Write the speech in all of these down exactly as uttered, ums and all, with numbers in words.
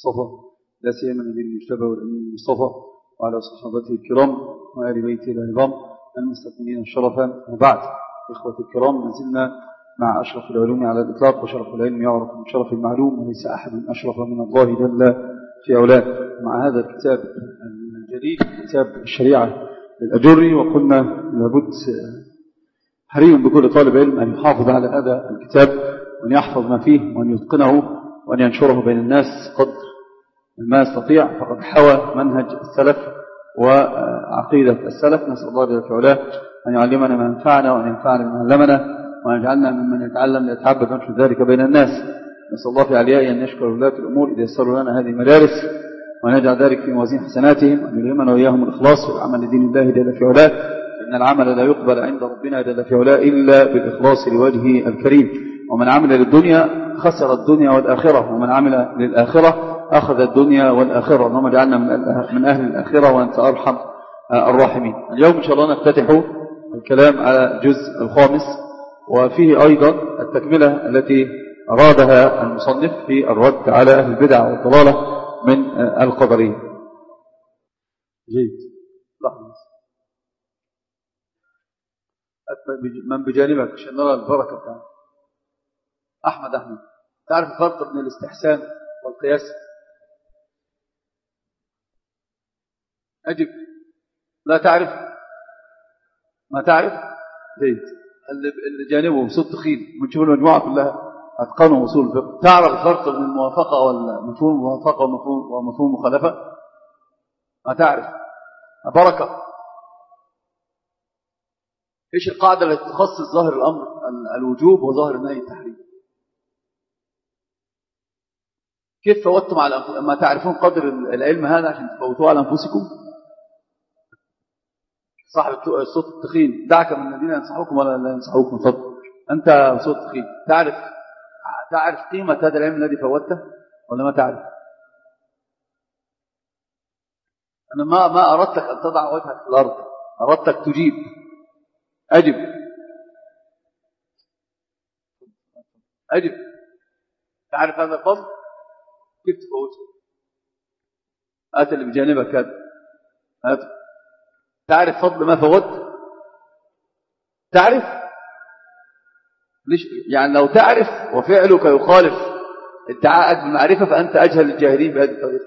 المصطفى لا سيما النبي المجتبى والأمين المصطفى وعلى صحابته الكرام وآل بيته العظام المستثمرين الشرفا. وبعد إخوة الكرام، نزلنا مع أشرف العلوم على الإطلاق، وشرف العلم يعرف من شرف المعلوم، وليس أحد أشرف من الله جل في أولاد. مع هذا الكتاب الجديد كتاب الشريعة للأجري، وقلنا لابد حري بكل طالب علم أن يحافظ على هذا الكتاب وأن يحفظ ما فيه وأن يتقنه وأن ينشره بين الناس قدر ما يستطيع، فقد حوى منهج السلف وعقيدة السلف. نسأل الله جل في علاه أن يعلمنا ما ينفعنا وأن ينفعنا بما علمنا وأن يجعلنا ممن يتعلم ليتعبد ونشر ذلك بين الناس. نسأل الله في عليائه أن يشكر ولاة الأمور إذا يسروا لنا هذه المدارس، وأن يجعل ذلك في موازين حسناتهم، وأن يلهمنا وإياهم الإخلاص والعمل لدين الله جل في علاه، فإن العمل لا يقبل عند ربنا جل في علاه إلا بالإخلاص لوجهه الكريم. ومن عمل للدنيا خسر الدنيا والآخرة، ومن عمل للآخرة أخذ الدنيا والآخرة. اللهم اجعلنا من أهل الآخرة وأنت أرحم الراحمين. اليوم إن شاء الله نفتتح الكلام على الجزء الخامس، وفيه أيضا التكملة التي أرادها المصنف في الرد على أهل البدع والضلالة من القدرية. جيد، لحظة من بجانبك عشان نرى البركة بتاعنا. أحمد أحمد تعرف الفرق بين الاستحسان والقياس؟ أجب. لا تعرف؟ ما تعرف؟ جيد. اللي جانبه صوت تخيل بنشوف المجموعة كلها أتقنوا وصول الفقه. تعرف الفرق بين الموافقة والمفهوم الموافقة ومفهوم ومفهوم المخالفة؟ ما تعرف؟ بركة. إيش القاعدة التي تخصص ظاهر الأمر الوجوب وظاهر النهي التحريم؟ كيف فوتتم على أنفسكم؟ أما تعرفون قدر العلم هذا عشان تفوتوه على أنفسكم؟ صاحب الصوت التخين، دعك من الذين ينصحوكم ولا لا ينصحوكم. فضل أنت صوت تخين، تعرف تعرف قيمة هذا العلم الذي فوتته ولا ما تعرف؟ أنا ما ما أردتك أن تضع وجهك في الأرض، أردتك تجيب. أجب أجب. تعرف هذا الفضل كيف تفوته؟ هات اللي بجانبك هذا، هات. تعرف فضل ما فوت؟ تعرف ليش؟ يعني لو تعرف وفعلك يخالف ادعاءك بالمعرفة فأنت أجهل الجاهلين بهذه الطريقة.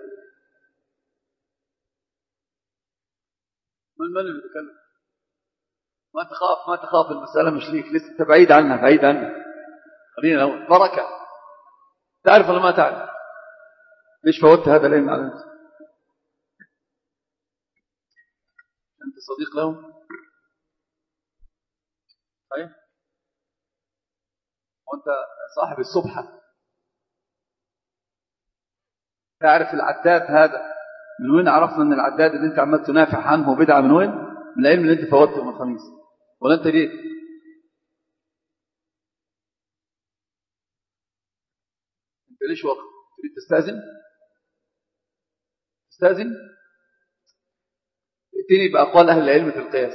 من من اللي بيتكلم؟ ما تخاف ما تخاف، المسألة مش ليك، لسه بعيد عنها بعيد عنها. خلينا لو بركة. تعرف ولا ما تعرف؟ ليش فوتت هذا العلم على نفسك؟ أنت صديق لهم؟ صحيح؟ وأنت صاحب الصبحة. تعرف العداد هذا من وين عرفنا أن العداد اللي أنت عمال تنافع عنه بدعة؟ من وين؟ من العلم اللي أنت فوتته من الخميس. ولا أنت جيت؟ أنت ليش وقت؟ تريد تستأذن؟ تستأذن؟ ائتني بأقوال أهل العلم في القياس.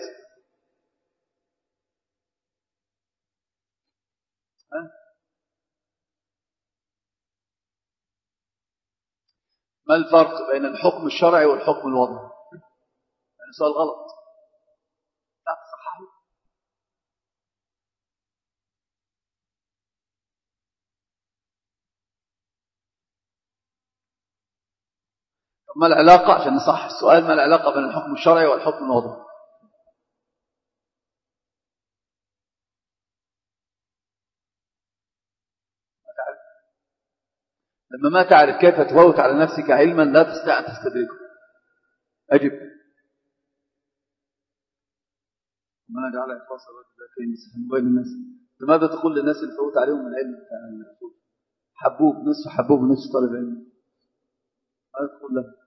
ها؟ ما الفرق بين الحكم الشرعي والحكم الوضعي؟ يعني سؤال غلط، لا تصححه. ما العلاقة عشان نصحح السؤال؟ ما العلاقة بين الحكم الشرعي والحكم الوضعي؟ ما تعرف. لما ما تعرف كيف تفوت على نفسك علما لا تستطيع أن تستدركه. أجب. ما نجعل إخلاص الرجل بس في موبايل الناس. لماذا تقول للناس اللي فوت عليهم من العلم حبوب نصف حبوب نصف طالب علم؟ ماذا تقول له؟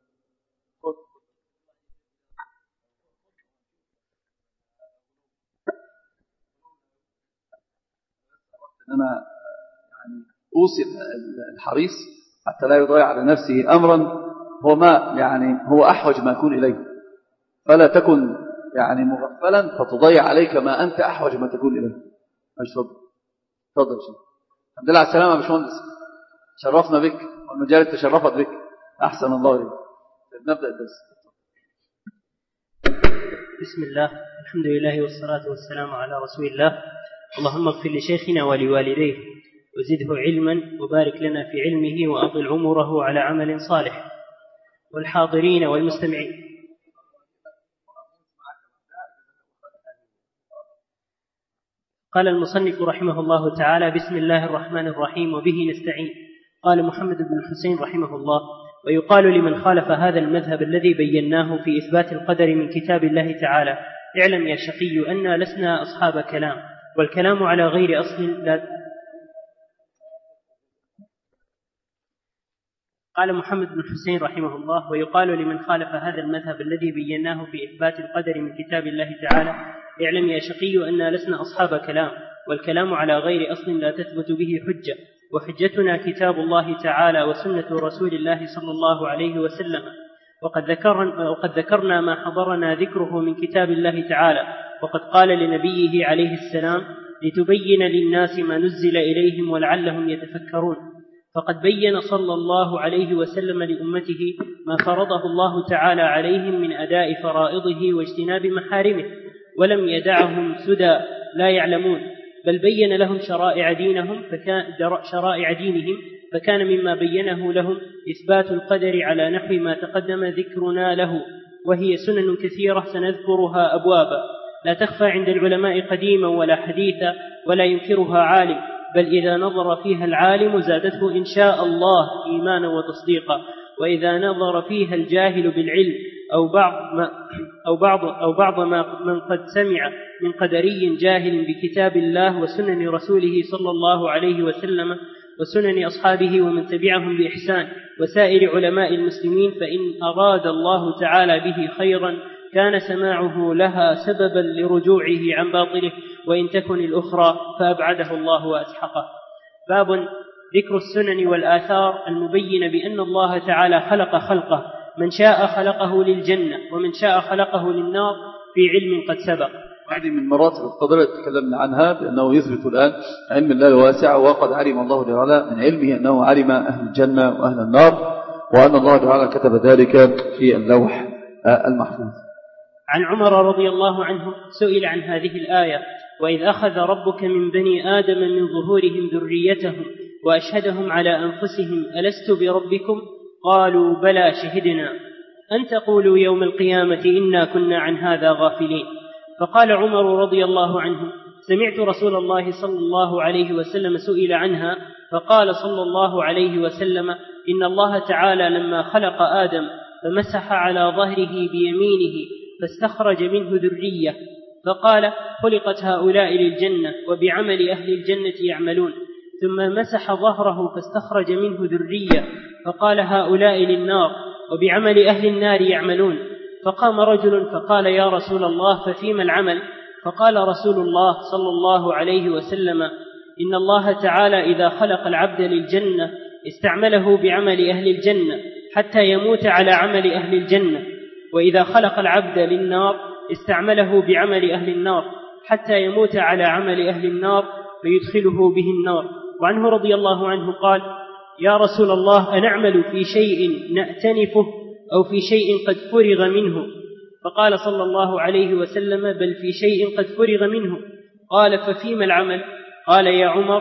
أنا يعني أوصي الحريص حتى لا يضيع على نفسه أمرا هو ما يعني هو أحوج ما يكون إليه، فلا تكن يعني مغفلا فتضيع عليك ما أنت أحوج ما تكون إليه. أجل تفضل شيء. الحمد لله على السلامة يا باشمهندس، شرفنا بك والمجال تشرفت بك. أحسن الله إليك. نبدأ الدرس. بسم الله، الحمد لله والصلاة والسلام على رسول الله. اللهم اغفر لشيخنا ولوالديه وزده علما وبارك لنا في علمه وأطل عمره على عمل صالح. والحاضرين والمستمعين، قال المصنف رحمه الله تعالى: بسم الله الرحمن الرحيم وبه نستعين. قال محمد بن الحسين رحمه الله: ويقال لمن خالف هذا المذهب الذي بيناه في إثبات القدر من كتاب الله تعالى: اعلم يا شقي أننا لسنا أصحاب كلام، والكلام على غير أصل لا. قال محمد بن الحسين رحمه الله: ويقال لمن خالف هذا المذهب الذي بيناه في إثبات القدر من كتاب الله تعالى: اعلم يا شقي أننا لسنا أصحاب كلام، والكلام على غير أصل لا تثبت به حجة، وحجتنا كتاب الله تعالى وسنة رسول الله صلى الله عليه وسلم. وقد ذكرنا, وقد ذكرنا ما حضرنا ذكره من كتاب الله تعالى، وقد قال لنبيه عليه السلام: لتبين للناس ما نزل إليهم ولعلهم يتفكرون. فقد بين صلى الله عليه وسلم لأمته ما فرضه الله تعالى عليهم من أداء فرائضه واجتناب محارمه، ولم يدعهم سدى لا يعلمون، بل بين لهم شرائع دينهم فكان شرائع دينهم فكان مما بينه لهم إثبات القدر على نحو ما تقدم ذكرنا له، وهي سنن كثيرة سنذكرها أبوابا لا تخفى عند العلماء قديما ولا حديثا، ولا ينكرها عالم، بل إذا نظر فيها العالم زادته إن شاء الله إيمانا وتصديقا، وإذا نظر فيها الجاهل بالعلم أو بعض ما أو بعض أو بعض ما من قد سمع من قدري جاهل بكتاب الله وسنن رسوله صلى الله عليه وسلم وسنن أصحابه ومن تبعهم بإحسان وسائر علماء المسلمين، فإن أراد الله تعالى به خيرا كان سماعه لها سببا لرجوعه عن باطله، وإن تكن الأخرى فأبعده الله وأسحقه. باب ذكر السنن والآثار المبين بأن الله تعالى خلق خلقه، من شاء خلقه للجنة ومن شاء خلقه للنار في علم قد سبق. هذه من مراتب القدر تكلمنا عنها، بأنه يثبت الآن علم الله الواسع، وقد علم الله تعالى من علمه أنه علم أهل الجنة وأهل النار، وأن الله تعالى كتب ذلك في اللوح المحفوظ. عن عمر رضي الله عنه سئل عن هذه الآية: وإذ أخذ ربك من بني آدم من ظهورهم ذريتهم وأشهدهم على أنفسهم ألست بربكم؟ قالوا بلى شهدنا، أن تقولوا يوم القيامة إنا كنا عن هذا غافلين. فقال عمر رضي الله عنه: سمعت رسول الله صلى الله عليه وسلم سئل عنها، فقال صلى الله عليه وسلم: إن الله تعالى لما خلق آدم فمسح على ظهره بيمينه فاستخرج منه ذرية، فقال: خلقت هؤلاء للجنة وبعمل أهل الجنة يعملون، ثم مسح ظهره فاستخرج منه ذرية، فقال: هؤلاء للنار وبعمل أهل النار يعملون. فقام رجل فقال: يا رسول الله ففيما العمل؟ فقال رسول الله صلى الله عليه وسلم: إن الله تعالى إذا خلق العبد للجنة استعمله بعمل أهل الجنة حتى يموت على عمل أهل الجنة، وإذا خلق العبد للنار استعمله بعمل أهل النار حتى يموت على عمل أهل النار فيدخله به النار. وعنه رضي الله عنه قال: يا رسول الله أنعمل في شيء نأتنفه أو في شيء قد فرغ منه؟ فقال صلى الله عليه وسلم: بل في شيء قد فرغ منه. قال: ففيما العمل؟ قال: يا عمر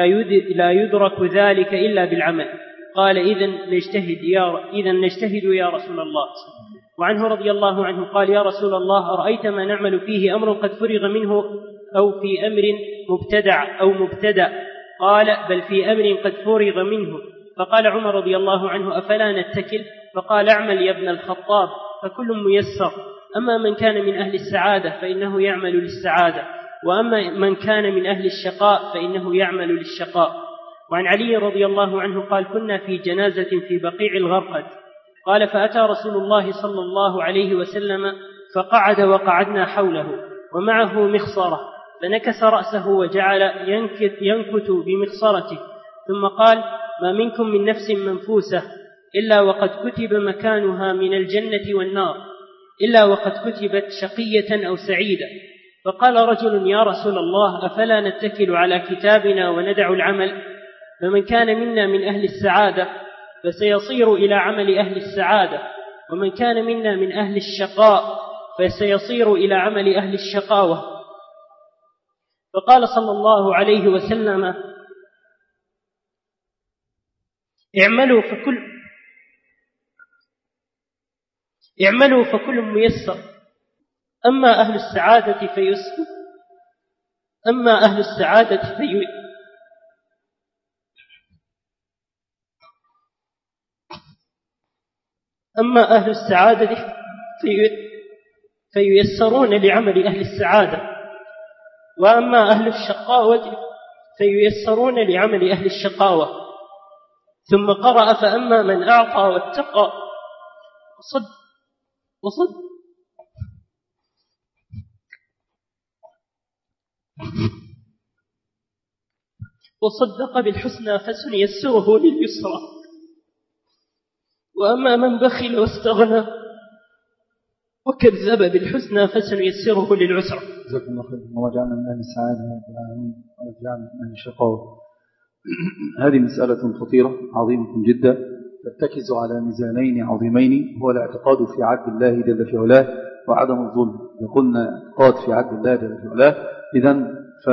لا يدرك ذلك إلا بالعمل. قال: إذن نجتهد يا, إذن نجتهد يا رسول الله. وعنه رضي الله عنه قال: يا رسول الله أرأيت ما نعمل فيه أمر قد فرغ منه أو في أمر مبتدع أو مبتدأ؟ قال: بل في أمر قد فرغ منه. فقال عمر رضي الله عنه: أفلا نتكل؟ فقال: اعمل يا ابن الخطاب فكل ميسر، أما من كان من أهل السعادة فإنه يعمل للسعادة، وأما من كان من أهل الشقاء فإنه يعمل للشقاء. وعن علي رضي الله عنه قال: كنا في جنازة في بقيع الغرقد، قال: فأتى رسول الله صلى الله عليه وسلم فقعد وقعدنا حوله ومعه مخصرة، فنكس رأسه وجعل ينكت, ينكت بمخصرته، ثم قال: ما منكم من نفس منفوسة إلا وقد كتب مكانها من الجنة والنار، إلا وقد كتبت شقية أو سعيدة. فقال رجل: يا رسول الله أفلا نتكل على كتابنا وندع العمل؟ فمن كان منا من أهل السعادة فسيصير إلى عمل أهل السعادة، ومن كان منا من أهل الشقاء فسيصير إلى عمل أهل الشقاوة. فقال صلى الله عليه وسلم: اعملوا فكل اعملوا فكل ميسر، أما أهل السعادة فيسر أما أهل السعادة في أما أهل السعادة في فييسرون لعمل أهل السعادة، وأما أهل الشقاوة فييسرون لعمل أهل الشقاوة. ثم قرأ: فأما من أعطى واتقى وصد وصد وصدق بالحسنى فسنيسره لليسرى، وأما من بخل واستغنى وكذب بالحسنى فسنيسره للعسرى. جزاكم الله خير. وجعلنا من أهل السعادة رب العالمين، وجعلنا من أهل الشقاوة. هذه مسألة خطيرة عظيمة جدا ترتكز على ميزانين عظيمين، هو الاعتقاد في عدل الله جل في علاه وعدم الظلم. قلنا اعتقاد في عدل الله جل في علاه، إذن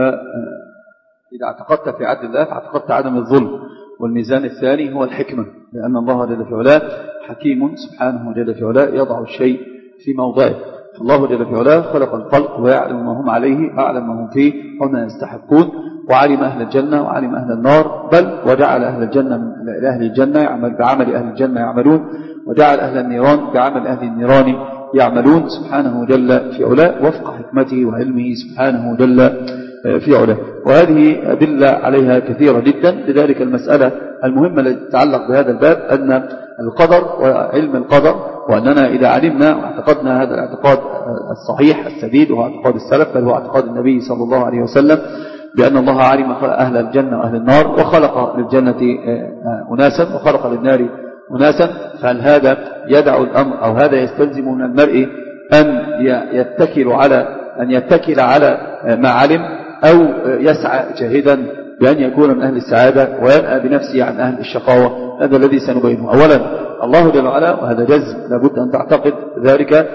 فإذا اعتقدت في عدل الله فاعتقدت عدم الظلم. والميزان الثاني هو الحكمة، لأن الله جل في علاه حكيم سبحانه جل في علاه يضع الشيء في موضعه. الله جل في علاه خلق الخلق ويعلم ما هم عليه، أعلم ما هم فيه وما يستحقون، وعلم أهل الجنة وعلم أهل النار، بل وجعل أهل الجنة من أهل الجنة يعمل بعمل أهل الجنة يعملون، وجعل أهل النيران بعمل أهل النيران يعملون سبحانه جل في علاه وفق حكمته وعلمه سبحانه جل في علاه. وهذه أدلة عليها كثيرة جدا. لذلك المسألة المهمة التي تتعلق بهذا الباب أن القدر وعلم القدر، وأننا إذا علمنا واعتقدنا هذا الاعتقاد الصحيح السديد وهو اعتقاد السلف، بل هو اعتقاد النبي صلى الله عليه وسلم، بأن الله علم أهل الجنة وأهل النار وخلق للجنة أناسا وخلق للنار أناسا، فهل هذا يدع الأمر أو هذا يستلزم من المرء أن يتكل على أن يتكل على ما علم، أو يسعى جاهدا بأن يكون من أهل السعادة وينأى بنفسه عن أهل الشقاوة؟ هذا الذي سنبينه. أولا الله جل وعلا، وهذا جزم لابد أن تعتقد ذلك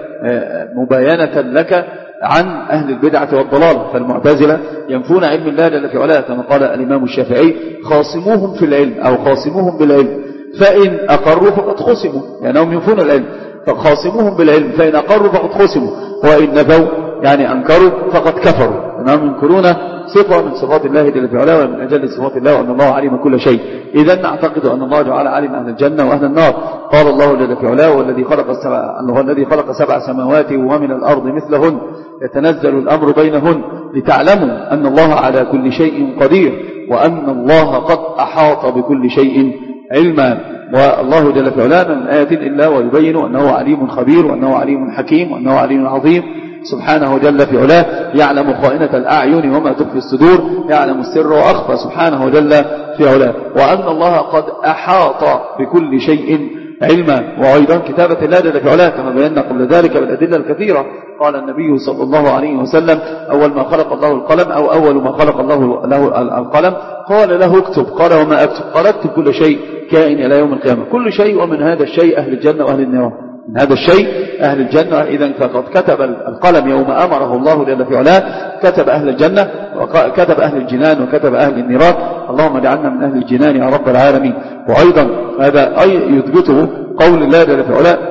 مباينة لك عن أهل البدعة والضلال. فالمعتزلة ينفون علم الله جل في علاه، كما قال الإمام الشافعي: خاصموهم في العلم أو خاصموهم بالعلم فإن أقروا فقد خصموا، لأنهم ينفون العلم، فخاصموهم بالعلم فإن أقروا فقد خصموا، وإن نفوا يعني أنكروا فقد كفروا، لأنهم ينكرون صفة من صفات الله جل في علاه ومن أجل صفات الله، وأن الله علم كل شيء. إذن نعتقد أن الله جعل علم أهل الجنة وأهل النار. قال الله جل في علاه: والذي خلق السبع أنه الذي خلق سبع سماوات ومن الأرض مثلهن يتنزل الأمر بينهن لتعلموا أن الله على كل شيء قدير وأن الله قد أحاط بكل شيء علما. والله جل في علاه من آية إلا ويبين أنه عليم خبير وأنه عليم حكيم وأنه عليم عظيم سبحانه جل في علاه، يعلم خائنة الأعين وما تخفي الصدور، يعلم السر وأخفى سبحانه جل في علاه، وأن الله قد أحاط بكل شيء علما. وأيضا كتابة الله جل في علاه كما بينا قبل ذلك بالأدلة الكثيرة. قال النبي صلى الله عليه وسلم: أول ما خلق الله القلم أو أول ما خلق الله له القلم قال له اكتب، قال وما أكتب؟ قال اكتب كل شيء كائن إلى يوم القيامة، كل شيء، ومن هذا الشيء أهل الجنة وأهل النيران، من هذا الشيء أهل الجنة. إذن فقد كتب القلم يوم أمره الله جل في علاه، كتب أهل الجنة وكتب أهل الجنان وكتب أهل النيران. اللهم اجعلنا من أهل الجنان يا رب العالمين. وأيضا هذا أي يثبته قول الله جل في علاه: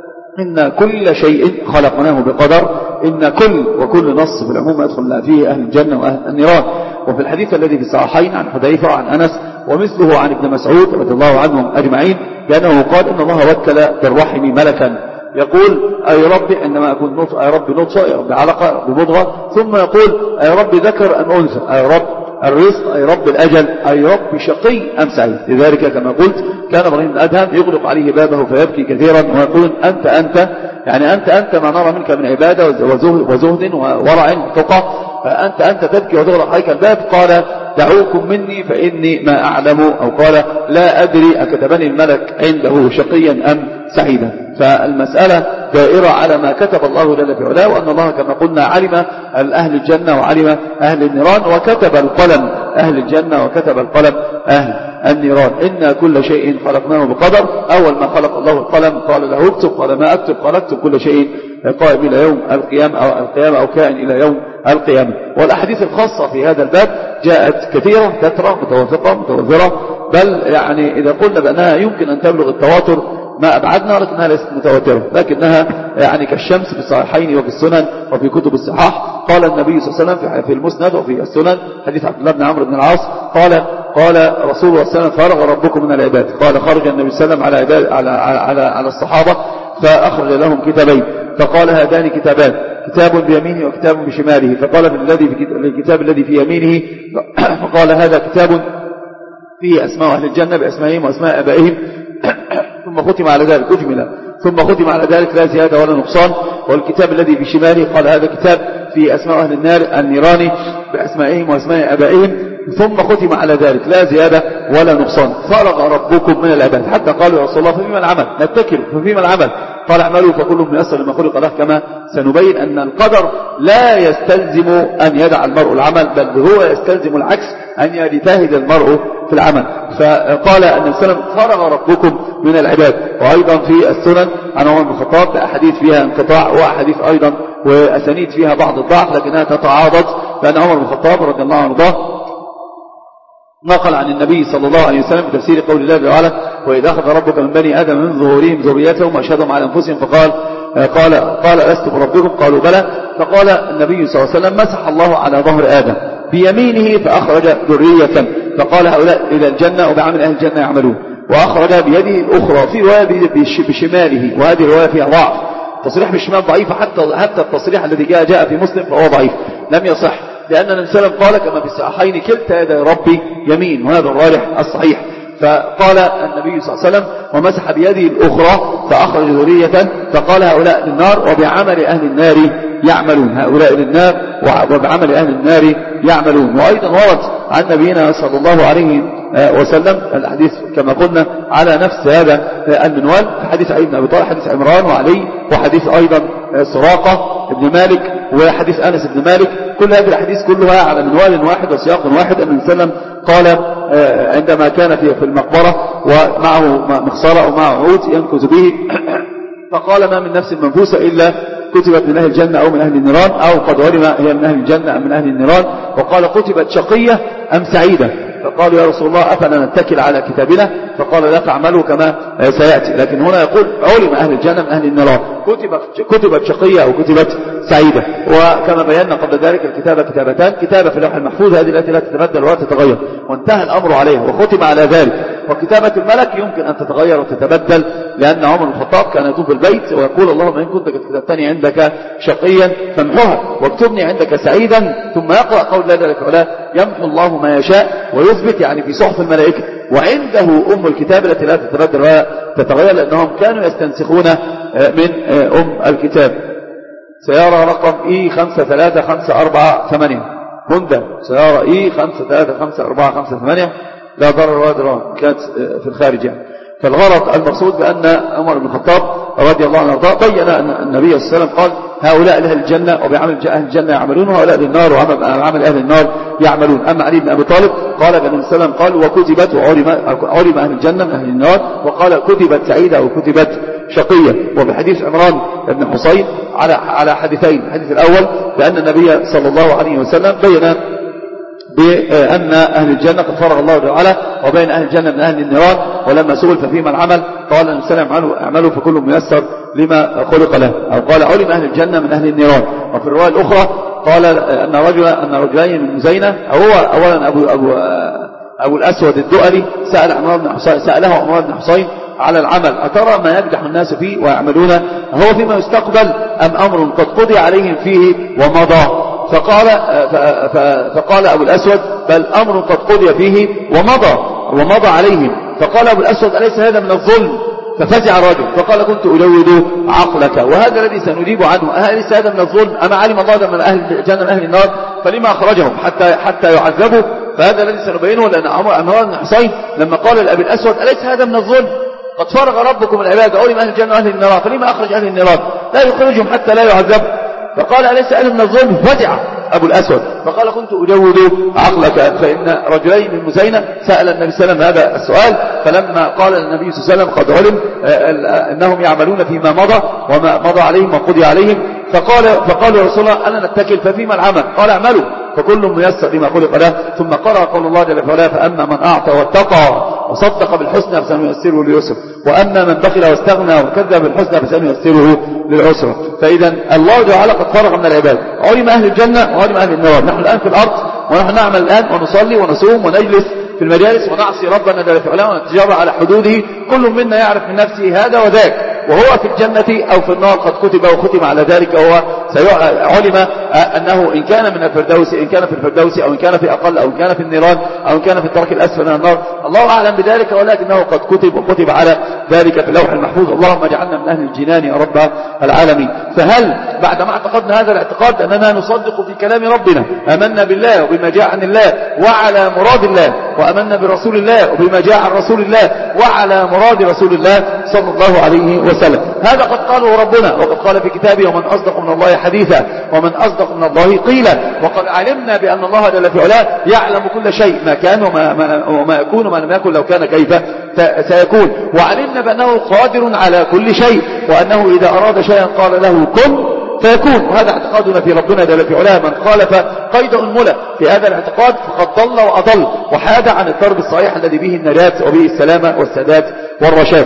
إن كل شيء خلقناه بقدر. إن كل وكل نص في العموم يدخل فيه أهل الجنة وأهل النيران. وفي الحديث الذي في الصحيحين عن حذيفة وعن أنس ومثله عن ابن مسعود رضي الله عنهم أجمعين بأنه قال: إن الله وكل بالرحم ملكا يقول: أي رب، عندما أكون نطفة، أي رب نطفة، أي رب علقة، أي رب مضغة، ثم يقول: أي رب ذكر أم أنثى، أي رب الرزق، أي رب الأجل، أي رب شقي أم سعيد. لذلك كما قلت كان إبراهيم الأدهم يغلق عليه بابه فيبكي كثيرا ويقول: أنت أنت يعني أنت أنت ما نرى منك من عبادة وزهد وورع وتقى، فأنت أنت تبكي وتغلق عليك الباب. قال: دعوكم مني فإني ما أعلم، أو قال: لا أدري أكتبني الملك عنده شقيا أم سعيدا. فالمسألة دائرة على ما كتب الله جل في علاه، وأن الله كما قلنا علم أهل الجنة وعلم أهل النيران، وكتب القلم أهل الجنة وكتب القلم أهل النيران. إن كل شيء خلقناه بقدر. أول ما خلق الله القلم قال له اكتب، قال ما أكتب؟ قال اكتب كل شيء قائم إلى يوم القيامة أو القيامة أو كائن إلى يوم القيامة. والأحاديث الخاصة في هذا الباب جاءت كثيرة كثرة متوافقة متوافرة، بل يعني إذا قلنا بأنها يمكن أن تبلغ التواتر ما أبعدنا، لكنها ليست متواترة، لكنها يعني كالشمس في الصحيحين وفي السنن وفي كتب الصحاح. قال النبي صلى الله عليه وسلم في المسند وفي السنن حديث عبد الله بن عمرو بن العاص قال قال رسول الله صلى الله عليه وسلم فرغ ربكم من العباد. قال خرج النبي صلى الله عليه وسلم على عباد على على على الصحابة فأخرج لهم كتابين، فقال هذان كتابان، كتاب بيمينه وكتاب بشماله. فقال في الذي في الكتاب الذي في يمينه فقال هذا كتاب فيه أسماء أهل الجنة بأسمائهم وأسماء آبائهم. ثم ختم على ذلك أجمل ثم ختم على ذلك لا زيادة ولا نقصان. والكتاب الذي بشماله قال هذا كتاب فيه أسماء أهل النار النيران بأسمائهم وأسماء آبائهم. ثم ختم على ذلك لا زيادة ولا نقصان. فرغ ربكم من العباد. حتى قالوا يا رسول الله ففيما العمل؟ نتكل ففيما العمل؟ قال اعملوا فكل ميسر لما خلق له. كما سنبين أن القدر لا يستلزم أن يدع المرء العمل، بل هو يستلزم العكس، أن يجتهد المرء في العمل. فقال أن السلام فرغ ربكم من العباد. وأيضا في السنن عن عمر بن الخطاب أحاديث فيها انقطاع وأحاديث أيضا وأسانيد فيها بعض الضعف لكنها تتعاضد، لأن عمر بن الخطاب رضي الله عنه نقل عن النبي صلى الله عليه وسلم في تفسير قول الله تعالى وإذا أخذ ربك من بني آدم من ظهورهم ذريتهم وأشهدهم على أنفسهم فقال قال قال ألست بربكم؟ قالوا بلى. فقال النبي صلى الله عليه وسلم مسح الله على ظهر آدم بيمينه فأخرج ذرية، فقال هؤلاء إلى الجنة وبعمل أهل الجنة يعملون. وأخرج بيده الأخرى في رواية بشماله، وهذه الرواية فيها ضعف. تصريح بالشمال ضعيف، حتى حتى التصريح الذي جاء جاء في مسلم فهو ضعيف لم يصح، لأن النبي صلى الله عليه وسلم قال كما في الصحيحين كلتا يدي ربي يمين، وهذا الراجح الصحيح. فقال النبي صلى الله عليه وسلم ومسح بيده الأخرى فأخرج ذرية، فقال هؤلاء للنار وبعمل أهل النار يعملون، هؤلاء للنار وبعمل أهل النار يعملون. وأيضا ورد عن نبينا صلى الله عليه وسلم الحديث كما قلنا على نفس هذا المنوال، حديث علي بن أبي طالب، حديث عمران وعلي، وحديث أيضا سراقة بن مالك، وحديث أنس بن مالك. كل هذه الحديث كلها على منوال واحد وسياق واحد. أن النبي صلى الله عليه وسلم قال عندما كان في المقبرة ومعه مخصرة أو معه عود ينكز به، فقال ما من نفس منفوسة إلا كتبت من أهل الجنة أو من أهل النيران، أو قد علم هي من أهل الجنة أم من أهل النيران. وقال كتبت شقية أم سعيدة؟ فقالوا يا رسول الله أفلا نتكل على كتابنا؟ فقال لا تعملوا كما سيأتي. لكن هنا يقول علم أهل الجنة من أهل النيران، كتبت, كتبت شقية أو كتبت سعيدة. وكما بينا قبل ذلك الكتابة كتابتان، كتابة في اللوح المحفوظ هذه التي لا تتبدل ولا تتغير وانتهى الأمر عليها وختم على ذلك. وكتابة الملك يمكن أن تتغير وتتبدل، لأن عمر بن الخطاب كان يطوف البيت ويقول اللهم إن كنت كتبتني عندك شقيا فامحها واكتبني عندك سعيدا، ثم يقرأ قول الله جل وعلا يمحو الله ما يشاء ويثبت، يعني في صحف الملائكة. وعنده أم الكتاب التي لا تتبدل ولا تتغير، لأنهم كانوا يستنسخون من أم الكتاب. سيارة رقم إي خمسة ثلاثة خمسة أربعة ثمانية، هوندا سيارة إي خمسة ثلاثة خمسة أربعة خمسة ثمانية، لا ضرر ولا ضرار، كانت في الخارج يعني. فالغرض المقصود بأن عمر بن الخطاب رضي الله عنه بين أن النبي صلى الله عليه وسلم قال هؤلاء أهل الجنة وبعمل أهل الجنة يعملون، وهؤلاء للنار وعمل أهل النار يعملون. أما علي بن أبي طالب قال النبي صلى الله عليه وسلم قال وكتبت وعلم أهل الجنة من أهل النار، وقال كتبت سعيدة أو كتبت شقية. وبحديث عمران بن حصين على على حديثين، الحديث الأول بأن النبي صلى الله عليه وسلم بين بأن أهل الجنة قد فرغ الله تعالى وبين أهل الجنة من أهل النيران. ولما سئل ففيما العمل قال النبي صلى الله عليه وسلم اعملوا فكل ميسر لما خلق له، أو قال علم أهل الجنة من أهل النيران. وفي الرواية الأخرى قال أن رجلا أن رجلين من مزينة، أو هو أولا أبو, أبو, أبو الأسود الدؤلي سأل عمران بن حصين سأله عمران بن حصين على العمل أترى ما ينجح الناس فيه ويعملون هو فيما يستقبل أم أمر قد قضي عليهم فيه ومضى؟ فقال فقال أبو الأسود بل أمر قد قضي فيه ومضى ومضى عليهم. فقال أبو الأسود أليس هذا من الظلم؟ ففزع الرجل فقال كنت ألود عقلك، وهذا الذي سنجيب عنه أليس هذا من الظلم؟ أما علم الله من أهل الجنة من أهل النار فلما أخرجهم حتى حتى يعذبوا؟ فهذا الذي سنبينه. لأن عمران بن حصين لما قال لأبي الأسود أليس هذا من الظلم؟ قد فرغ ربكم العباد علم أهل الجنة وأهل النار فلما أخرج أهل النار لا يخرجهم حتى لا يعذبوا؟ فقال أليس هذا من الظلم؟ فزع أبو الأسود فقال كنت أجود عقلك، فإن رجلين من مزينة سأل النبي صلى الله عليه وسلم هذا السؤال، فلما قال النبي صلى الله عليه وسلم قد علم أنهم يعملون فيما مضى وما مضى عليهم وقضي عليهم، فقال فقالوا يا رسول الله أنا نتكل ففيما العمل؟ قال اعملوا فكل ميسر لما خلق له. ثم قرأ قول الله جل وعلا فأما من أعطى واتقى وصدق بالحسنى فسنيسره لليسر، وأما من بخل واستغنى وكذب بالحسنى فسنيسره للعسر. فإذا الله تعالى قد فرغ من العباد، علم أهل الجنة وعلم أهل النار. نحن الآن في الأرض ونحن نعمل الآن ونصلي ونصوم ونجلس في المجالس ونعصي ربنا جل وعلا ونتجرى على حدوده، كل منا يعرف من نفسه هذا وذاك، وهو في الجنة أو في النار قد كتب وختم على ذلك، وهو علم أنه إن كان من الفردوس إن كان في الفردوس أو إن كان في أقل أو إن كان في النيران أو إن كان في الترك الأسفل من النار، الله أعلم بذلك، ولكنه قد كتب وكتب على ذلك في اللوح المحفوظ. اللهم اجعلنا من أهل الجنان يا رب العالمين. فهل بعد ما اعتقدنا هذا الاعتقاد أننا نصدق في كلام ربنا، آمنا بالله وبما جاء عن الله وعلى مراد الله، وآمنا برسول الله وبما جاء عن رسول الله وعلى مراد رسول الله صلى الله عليه وسلم، هذا قد قاله ربنا وقد قال في كتابه ومن أصدق من الله حديثا ومن أصدق من الله قيلا، وقد علمنا بأن الله جل في علاه يعلم كل شيء ما كان وما, ما وما يكون وما لم يكن لو كان كيف سيكون، وعلمنا بأنه قادر على كل شيء، وأنه إذا أراد شيئا قال له كن فيكون. وهذا اعتقادنا في ربنا جل في علاه. من خالف قيد أنملة في هذا الاعتقاد فقد ضل وأضل وحاد عن الدرب الصحيح الذي به النجاة وبه السلامة والسداد والرشاد.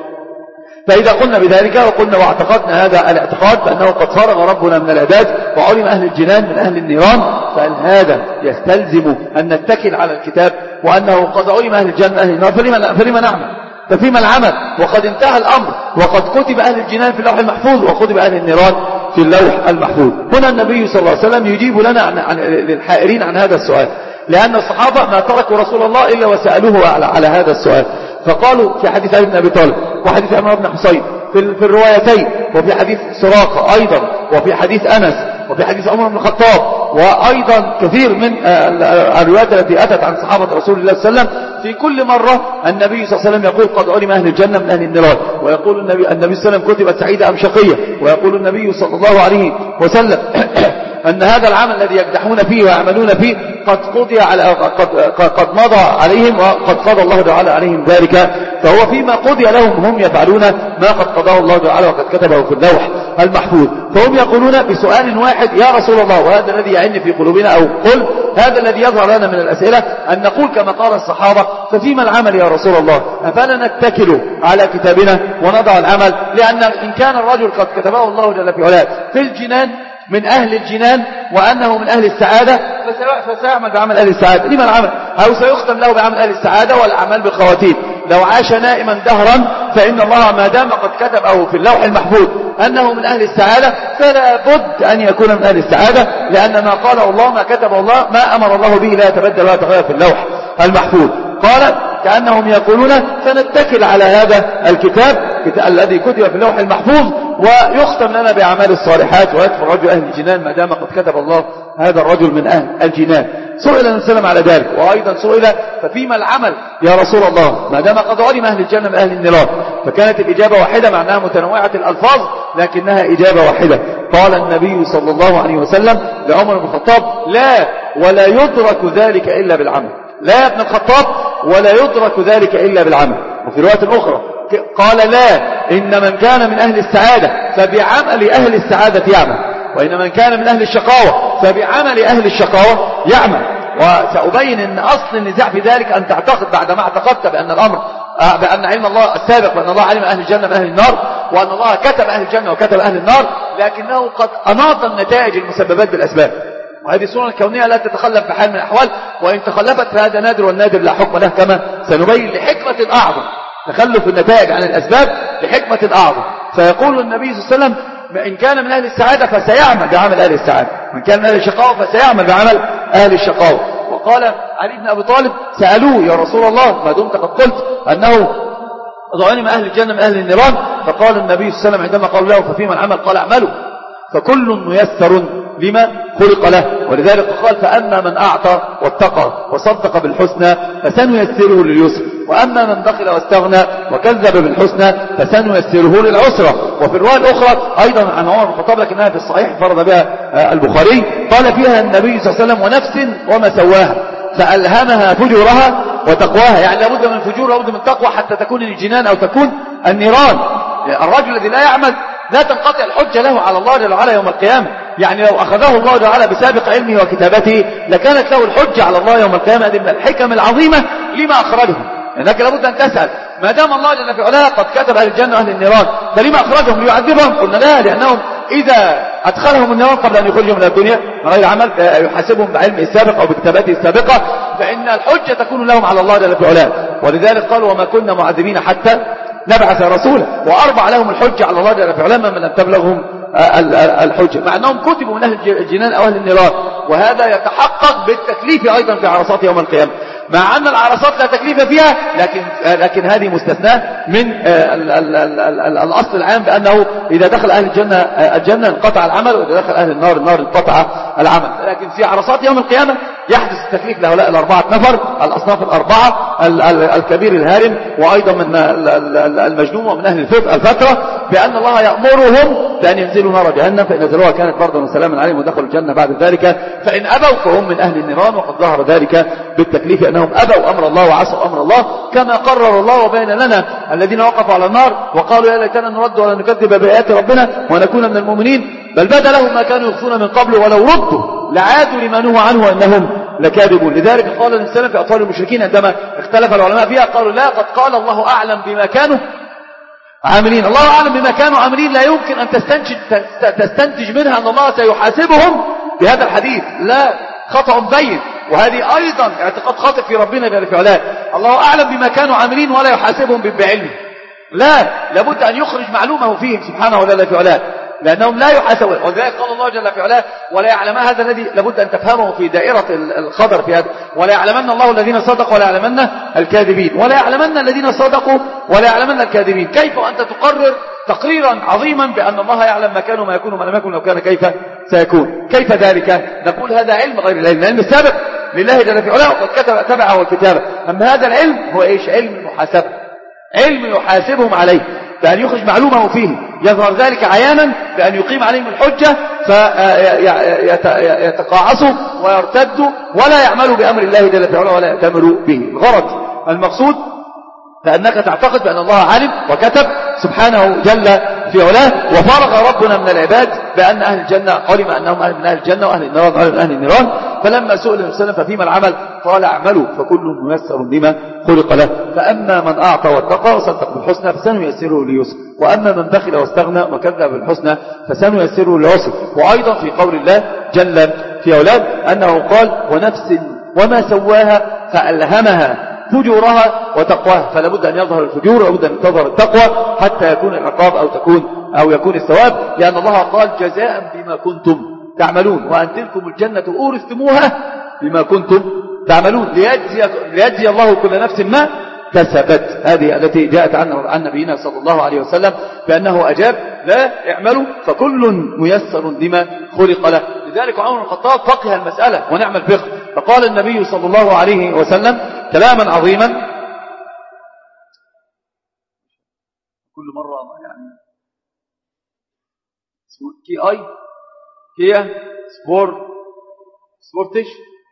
فإذا قلنا بذلك وقلنا واعتقدنا هذا الاعتقاد بأنه قد فرغ ربنا من العباد وعلم أهل الجنان من أهل النيران، فهل هذا يستلزم أن نتكل على الكتاب وأنه قد علم أهل الجنة أهل النار؟ فلما, فلما نعمل ففيما العمل وقد انتهى الأمر وقد كتب أهل الجنان في اللوح المحفوظ وكتب أهل النيران في اللوح المحفوظ. هنا النبي صلى الله عليه وسلم يجيب لنا عن, عن للحائرين عن هذا السؤال، لأن الصحابة ما تركوا رسول الله إلا وسألوه على, على هذا السؤال، فقالوا في حديث علي بن أبي طالب وحديث عمرو بن حصين في, في الروايتين، وفي حديث سراقة أيضا، وفي حديث أنس، وفي حديث عمر بن الخطاب، وأيضا كثير من الروايات التي أتت عن صحابة رسول الله صلى الله عليه وسلم، في كل مرة النبي صلى الله عليه وسلم يقول قد علم أهل الجنة من أهل النار، ويقول النبي, النبي صلى الله عليه وسلم كتبت سعيدة أم شقية، ويقول النبي صلى الله عليه وسلم أن هذا العمل الذي يكدحون فيه ويعملون فيه قد قضي على قد, قد مضى عليهم وقد قضى الله تعالى عليهم ذلك، فهو فيما قضي لهم هم يفعلون ما قد قضاه الله تعالى وقد كتبه في اللوح المحفوظ. فهم يقولون بسؤال واحد يا رسول الله، وهذا الذي يعن في قلوبنا، أو قل هذا الذي يظهر لنا من الأسئلة، أن نقول كما قال الصحابة ففيما العمل يا رسول الله؟ أفلا نتكل على كتابنا ونضع العمل؟ لأن إن كان الرجل قد كتبه الله جل في علاه في الجنان من أهل الجنان وأنه من أهل السعادة فسيعمل بعمل أهل السعادة. لما العمل؟ أو سيختم له بعمل أهل السعادة والأعمال بالخواتيم. لو عاش نائما دهرا فإن الله ما دام قد كتبه في اللوح المحفوظ أنه من أهل السعادة فلا بد أن يكون من أهل السعادة، لأن ما قاله الله ما كتبه الله ما أمر الله به لا يتبدل ولا يتغير في اللوح المحفوظ. قال كأنهم يقولون فنتكل على هذا الكتاب الذي كتب في اللوح المحفوظ ويختم لنا بأعمال الصالحات ويدخل رجل أهل الجنان ما دام قد كتب الله هذا الرجل من أهل الجنان. سئل النبي صلى الله عليه وسلم على ذلك، وأيضا سئل ففيما العمل يا رسول الله ما دام قد علم أهل الجنة من أهل النار؟ فكانت الإجابة واحدة مع أنها متنوعة الألفاظ لكنها إجابة واحدة. قال النبي صلى الله عليه وسلم لعمر بن الخطاب لا ولا يدرك ذلك إلا بالعمل. لا يا ابن الخطاب ولا يدرك ذلك إلا بالعمل. وفي رواية أخرى قال لا إن من كان من أهل السعادة فبعمل أهل السعادة يعمل، وإن من كان من أهل الشقاوة فبعمل أهل الشقاوة يعمل. وسأبين أن أصل النزاع في ذلك أن تعتقد بعدما اعتقدت بأن الأمر بأن علم الله السابق بأن الله علم أهل الجنة من أهل النار وأن الله كتب أهل الجنة وكتب أهل النار، لكنه قد أناط النتائج المسببات بالأسباب، وهذه السنة الكونية لا تتخلف بحال من الأحوال، وإن تخلفت فهذا نادر والنادر لا حكم له كما سنبين لحكمة أعظم. تخلف النتائج عن الأسباب لحكمة أعظم. فيقول النبي صلى الله عليه وسلم إن كان من أهل السعادة فسيعمل بعمل أهل السعادة، من كان من أهل الشقاوة فسيعمل بعمل أهل الشقاوة. وقال علي بن أبي طالب سألوه يا رسول الله ما دمت قد قلت أنه علم أهل الجنة من أهل النيران؟ فقال النبي صلى الله عليه وسلم عندما قال له ففيما العمل؟ قال اعملوا فكل ميسر لما خلق له. ولذلك قال فأما من أعطى واتقى وصدق بالحسنى فسنيسره لليسر، وأما من بخل واستغنى وكذب بالحسنى فسنيسره للعسرى. وفي الرواية الأخرى أيضا عن عمر بن الخطاب لكنها في الصحيح فرض بها البخاري قال فيها النبي صلى الله عليه وسلم ونفس وما سواها فألهمها فجورها وتقواها، يعني لابد من الفجور ولابد من التقوى حتى تكون الجنان أو تكون النيران. الرجل الذي لا يعمل لا تنقطع الحجة له على الله جل وعلا يوم القيامة، يعني لو أخذه الله جل وعلا بسابق علمه وكتابته لكانت له الحجة على الله يوم القيامة. هذه من الحكم العظيمة لما أخرجهم، لأنك لابد أن تسأل ما دام الله جل في علاه قد كتب أهل الجنة وأهل النيران فلما أخرجهم ليعذبهم؟ قلنا لا، لأنهم إذا أدخلهم النيران قبل أن يخرجهم من الدنيا من غير عمل يحاسبهم بعلمه السابق أو بكتاباته السابقة فإن الحجة تكون لهم على الله جل في علاه. ولذلك قالوا وما كنا معذبين حتى نبعث رسولا، وأربع لهم الحجة على الله جل في علاه من لم تبلغهم الحجة، مع أنهم كتبوا من أهل الجنان أو أهل النيران. وهذا يتحقق بالتكليف أيضا في عرصات يوم القيامة، مع أن العرصات لا تكليف فيها، لكن لكن هذه مستثناة من ال ال ال ال الأصل العام بأنه إذا دخل أهل الجنة الجنة انقطع العمل، وإذا دخل أهل النار النار انقطع العمل. لكن في عرصات يوم القيامة يحدث التكليف لهؤلاء الأربعة نفر الأصناف الأربعة، الكبير الهارم وأيضا من المجنون ومن أهل الفترة، بأن الله يأمرهم بأن ينزلوا نار جهنم، فإن نزلوها كانت بردا وسلاما عليهم ودخلوا الجنة بعد ذلك، فإن أبوا فهم من أهل النيران. وقد ظهر ذلك بالتكليف أنهم أبوا أمر الله وعصوا أمر الله كما قرر الله وبين لنا الذين وقفوا على النار وقالوا يا ليتنا نرد ولا نكذب بآيات ربنا ونكون من المؤمنين، بل بدا لهم ما كانوا يخفون من قبل ولو ردوا لعادوا لما نهوا عنه وأنهم لكاذبون. لذلك قال الإنسان في أطفال المشركين عندما اختلف العلماء فيها قالوا لا، قد قال الله أعلم بما كانوا عاملين. الله أعلم بما كانوا عاملين لا يمكن أن تستنتج, تستنتج منها أن الله سيحاسبهم بهذا الحديث، لا، خطأ بين. وهذه أيضا اعتقاد خاطئ في ربنا جل في علاه، الله أعلم بما كانوا عاملين ولا يحاسبهم بعلمه، لا، لابد أن يخرج معلومه فيهم سبحانه جل في علاه، لأنهم لا يحاسبون. ولذلك قال الله جل في علاه ولا يعلم هذا الذي لابد أن تفهمه في دائرة الخبر في هذا، ولا يعلمن الله الذين صدقوا ولا يعلمن الكاذبين، ولا يعلمن الذين صدقوا ولا يعلمن الكاذبين. كيف أنت تقرر تقريرا عظيما بأن الله يعلم ما كان وما يكون وما لم يكن لو كان كيف سيكون؟ كيف ذلك؟ نقول هذا علم غير العلم، العلم السابق لله جل في علاه وقد كتب تبعه الكتابة. أما هذا العلم هو إيش؟ علم المحاسبة، علم يحاسبهم عليه بأن يخرج معلومه فيه، يظهر ذلك عيانا بأن يقيم عليهم الحجة فيتقاعسوا ويرتدوا ولا يعملوا بأمر الله جل في علاه ولا يأتمروا به. الغرض المقصود فأنك تعتقد بأن الله علم وكتب سبحانه جل في علاه، وفرغ ربنا من العباد بأن أهل الجنة علم أنهم أهل من أهل الجنة وأهل النيران علم من أهل النيران. فلما سئل النبي صلى الله عليه وسلم ففيما العمل قال اعملوا فكل ميسر لما خلق له، فأما من أعطى واتقى وصدق بالحسنى فسنيسره لليسر، وأما من بخل واستغنى وكذب بالحسنى فسنيسره للعسر. وأيضا في قول الله جل في علاه أنه قال ونفس وما سواها فألهمها فجورها وتقواها، فلا بد أن يظهر الفجور ولا بد أن تظهر التقوى حتى يكون العقاب أو تكون أو يكون الثواب، لأن الله قال جزاء بما كنتم تعملون وأن تلكم الجنة أورثتموها بما كنتم تعملون ليجزي, ليجزي الله كل نفس ما كسبت. هذه التي جاءت عن نبينا صلى الله عليه وسلم بأنه أجاب لا اعملوا فكل ميسر لما خلق له. لذلك عمر بن الخطاب فقه المسألة ونعم الفقه، فقال النبي صلى الله عليه وسلم كلاما عظيما كل مرة يعني كي اي كيا سبور سبورتش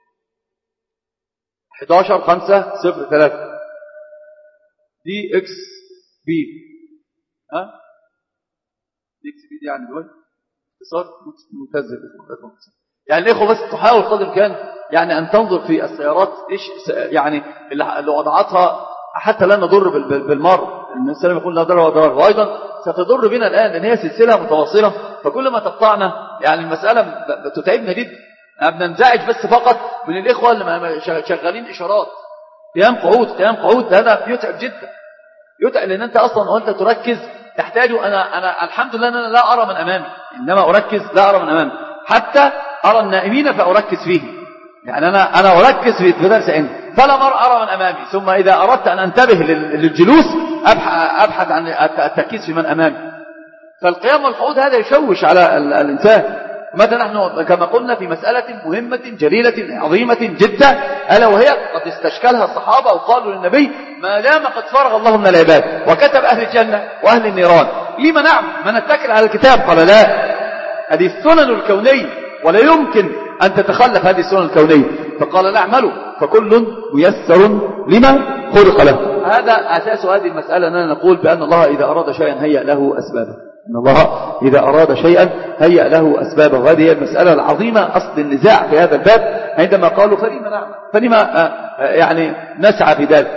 احد عشر خمسة صفر ثلاثة دي اكس بي، ها دي اكس بي دي يعني دول اختصار ممتاز. يعني الاخوه بس تحاول قدر الامكان يعني ان تنظر في السيارات ايش يعني اللي وضعتها حتى لا نضر بالمر. الانسان يقول لا ضرر ولا ضرر، وايضا ستضر بنا الان لان هي سلسله متواصله، فكل ما تقطعنا يعني المساله بتتعبنا جدا. بننزعج بس فقط من الاخوه اللي شغالين اشارات قيام قعود قيام قعود، هذا يتعب جدا، يتعب لان انت اصلا وانت تركز تحتاج. انا انا الحمد لله انا لا ارى من امامي، انما اركز لا ارى من امامي، حتى ارى النائمين فاركز فيه. يعني انا انا اركز في درس علم فلا مر ارى من امامي، ثم اذا اردت ان انتبه للجلوس ابحث عن التركيز في من امامي. فالقيام والقعود هذا يشوش على الانسان، متى نحن كما قلنا في مسألة مهمة جليلة عظيمة جدا، ألا وهي قد استشكلها الصحابة وقالوا للنبي ما دام قد فرغ الله من العباد وكتب أهل الجنة وأهل النيران لما نعم ما نتكل على الكتاب؟ قال لا، هذه السنن الكونية ولا يمكن أن تتخلف هذه السنن الكونية. فقال لا اعملوا فكل ميسر لما خلق له. هذا أساس هذه المسألة، أننا نقول بأن الله إذا أراد شيئا هيأ له أسبابه، إن الله إذا أراد شيئا هيأ له أسبابه. وهذه هي المسألة العظيمة أصل النزاع في هذا الباب، عندما قالوا فلما نعمل فلما يعني نسعى في ذلك.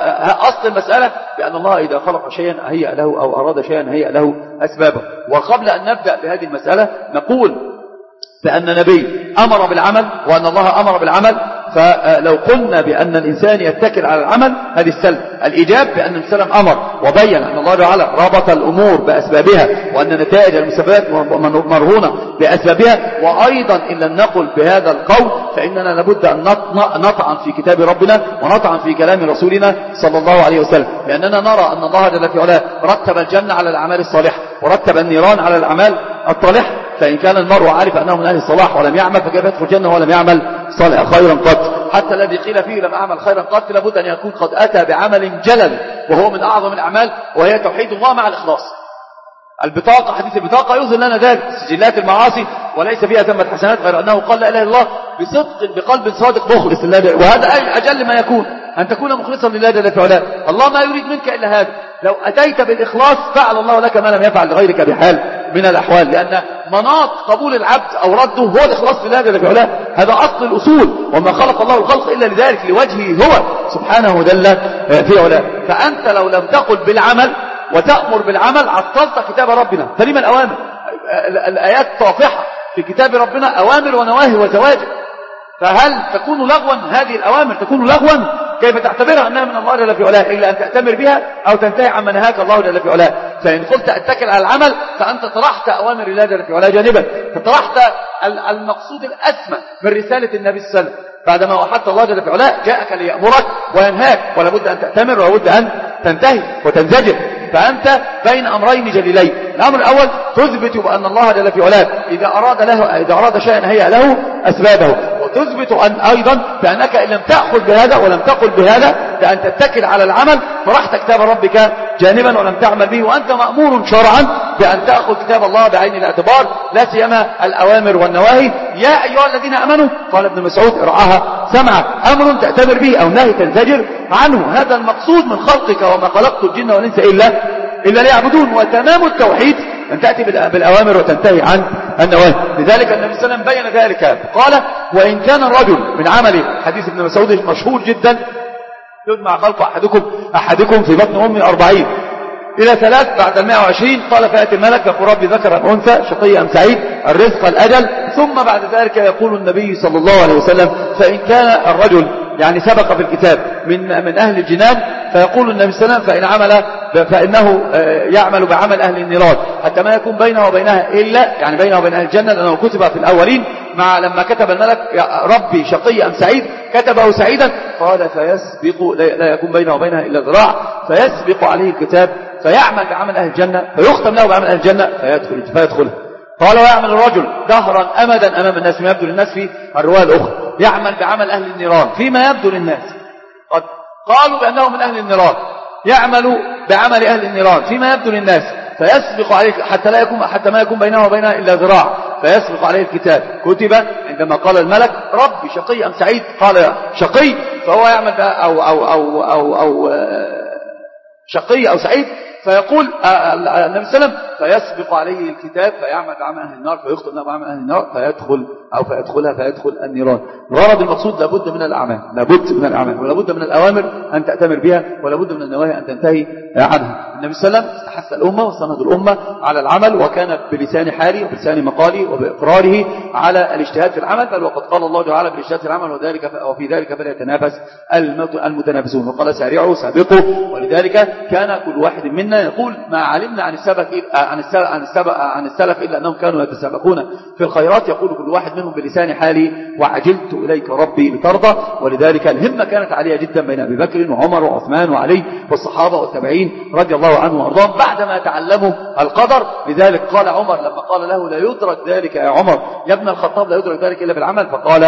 أصل المسألة بأن الله إذا خلق شيئا هيأ له أو أراد شيئا هيأ له أسبابه. وقبل أن نبدأ بهذه المسألة نقول بأن النبي أمر بالعمل وأن الله أمر بالعمل. فلو قلنا بأن الإنسان يتكل على العمل هذه السلب. الإجاب بأن السلام أمر وبين أن الله تعالى ربط الأمور بأسبابها وأن نتائج المسببات مرهونة بأسبابها. وأيضا إن لم نقل بهذا القول فإننا لابد أن نطعن في كتاب ربنا ونطعن في كلام رسولنا صلى الله عليه وسلم، لأننا نرى أن الله جل في علاه رتب الجنة على الأعمال الصالحة ورتب النيران على الأعمال الطالحة. فإن كان المرء عارف أنه من أهل الصلاح ولم يعمل فكيف يدخل الجنة ولم يعمل صالح خيرا قط؟ حتى الذي قيل فيه لم أعمل خيرا قط لابد أن يكون قد أتى بعمل جلل وهو من أعظم الأعمال وهي توحيد الله مع الإخلاص. البطاقة، حديث البطاقة يظهر لنا ذلك، سجلات المعاصي وليس فيها ثمة حسنات غير أنه قال لا إله إلا الله بصدق بقلب صادق مخلص لله. وهذا أجل ما يكون أن تكون مخلصا لله جل في علاه. الله ما يريد منك إلا هذا. لو أتيت بالإخلاص فعل الله لك ما لم يفعل لغيرك بحال من الأحوال، لأن مناط قبول العبد أو رده هو الإخلاص لله جل في علاه. هذا أصل الأصول، وما خلق الله الخلق إلا لذلك لوجهه هو سبحانه جل في علاه. فأنت لو لم تقل بالعمل وتأمر بالعمل عطلت كتاب ربنا. فلما الأوامر؟ الآيات طافحة في كتاب ربنا أوامر ونواهي وزواجر. فهل تكون لغوا هذه الأوامر؟ تكون لغوا كيف تعتبرها أنها من الله جل في علاه إلا أن تأتمر بها أو تنتهي عما نهاك الله جل في علاه. فإن قلت أتكل على العمل فأنت طرحت أوامر الله جل في علاه جانبا، فطرحت المقصود الأسمى من رسالة النبي صلى الله عليه وسلم. بعدما وحدت الله جل في علاه جاءك ليأمرك وينهاك، ولا بد أن تأتمر ولا بد أن تنتهي وتنزجر. فأنت بين أمرين جليلين. الأمر الأول تثبت بأن الله جل في علاه إذا أراد له إذا أراد شيئا هيأ له أسبابه، وتثبت أن أيضا بأنك إن لم تأخذ بهذا ولم تقل بهذا بأن تتكل على العمل فرحت كتاب ربك جانبا ولم تعمل به. وأنت مأمور شرعا بأن تأخذ كتاب الله بعين الاعتبار، لا سيما الأوامر والنواهي. يا أيها الذين آمنوا قال ابن مسعود ارعاها سمعك، أمر تأتمر به أو نهي تنزجر عنه. هذا المقصود من خلقك وما خلقت الجن والإنس إلا إلا ليعبدون. وتمام التوحيد أن تأتي بالأوامر وتنتهي عن النواهي. لذلك النبي صلى الله عليه وسلم بين ذلك قال وإن كان الرجل من عمله، حديث ابن مسعود مشهور جدا، يجمع خلق أحدكم أحدكم في بطن أمه أربعين إلى ثلاث بعد المائة وعشرين قال فيأتي الملك يقول ربي ذكر أم أنثى شقي أم سعيد الرزق الأجل. ثم بعد ذلك يقول النبي صلى الله عليه وسلم فإن كان الرجل يعني سبق في الكتاب من من أهل الجنان فيقول النبي صلى الله عليه وسلم فإن عمل فإنه يعمل بعمل أهل النيران حتى ما يكون بينه وبينها إلا يعني بينه وبين أهل الجنة، لأنه كتب في الأولين مع لما كتب الملك يا ربي شقي أم سعيد كتبه سعيدا قال فيسبق لا يكون بينه وبينها إلا ذراع فيسبق عليه الكتاب فيعمل بعمل أهل الجنة فيختم له بعمل أهل الجنة فيدخل فيدخله. قال ويعمل الرجل دهرا أمدا أمام الناس فيما يبدو للناس في الرواية الأخرى يعمل بعمل أهل النيران فيما يبدو للناس. قد قالوا بأنه من أهل النيران يعمل بعمل أهل النيران فيما يبدو للناس فيسبق عليه حتى لا يكون حتى ما يكون بينه وبينها إلا ذراع فيسبق عليه الكتاب. كتب عندما قال الملك ربي شقي أم سعيد قال شقي فهو يعمل أو أو أو أو, أو شقي أو سعيد فيقول النبي صلى الله عليه وسلم فيسبق عليه الكتاب فيعمل بعمل أهل النار فيختم له بعمل أهل النار فيدخل أو فيدخلها فيدخل النيران. الغرض المقصود لابد من الأعمال لابد من الأعمال ولابد من الأوامر أن تأتمر بها ولابد من النواهي أن تنتهي عنها. النبي صلى الله عليه وسلم استحث الأمة وسند الأمة على العمل وكان بلسان حاله وبلسان مقاله وبإقراره على الاجتهاد في العمل، بل وقد قال الله تعالى بالاجتهاد في العمل وذلك وفي ذلك فليتنافس المتنافسون وقال سارعوا سابقوا. ولذلك كان كل واحد منا هنا يقول ما علمنا عن السلف عن السلف عن السلف عن السلف الا انهم كانوا يتسابقون في الخيرات. يقول كل واحد منهم بلسان حالي وعجلت اليك ربي لترضى. ولذلك الهمه كانت عاليه جدا بين ابي بكر وعمر وعثمان وعلي والصحابه والتابعين رضي الله عنهم وارضاهم بعدما تعلموا القدر. لذلك قال عمر لما قال له لا يدرك ذلك يا عمر يا ابن الخطاب لا يدرك ذلك الا بالعمل، فقال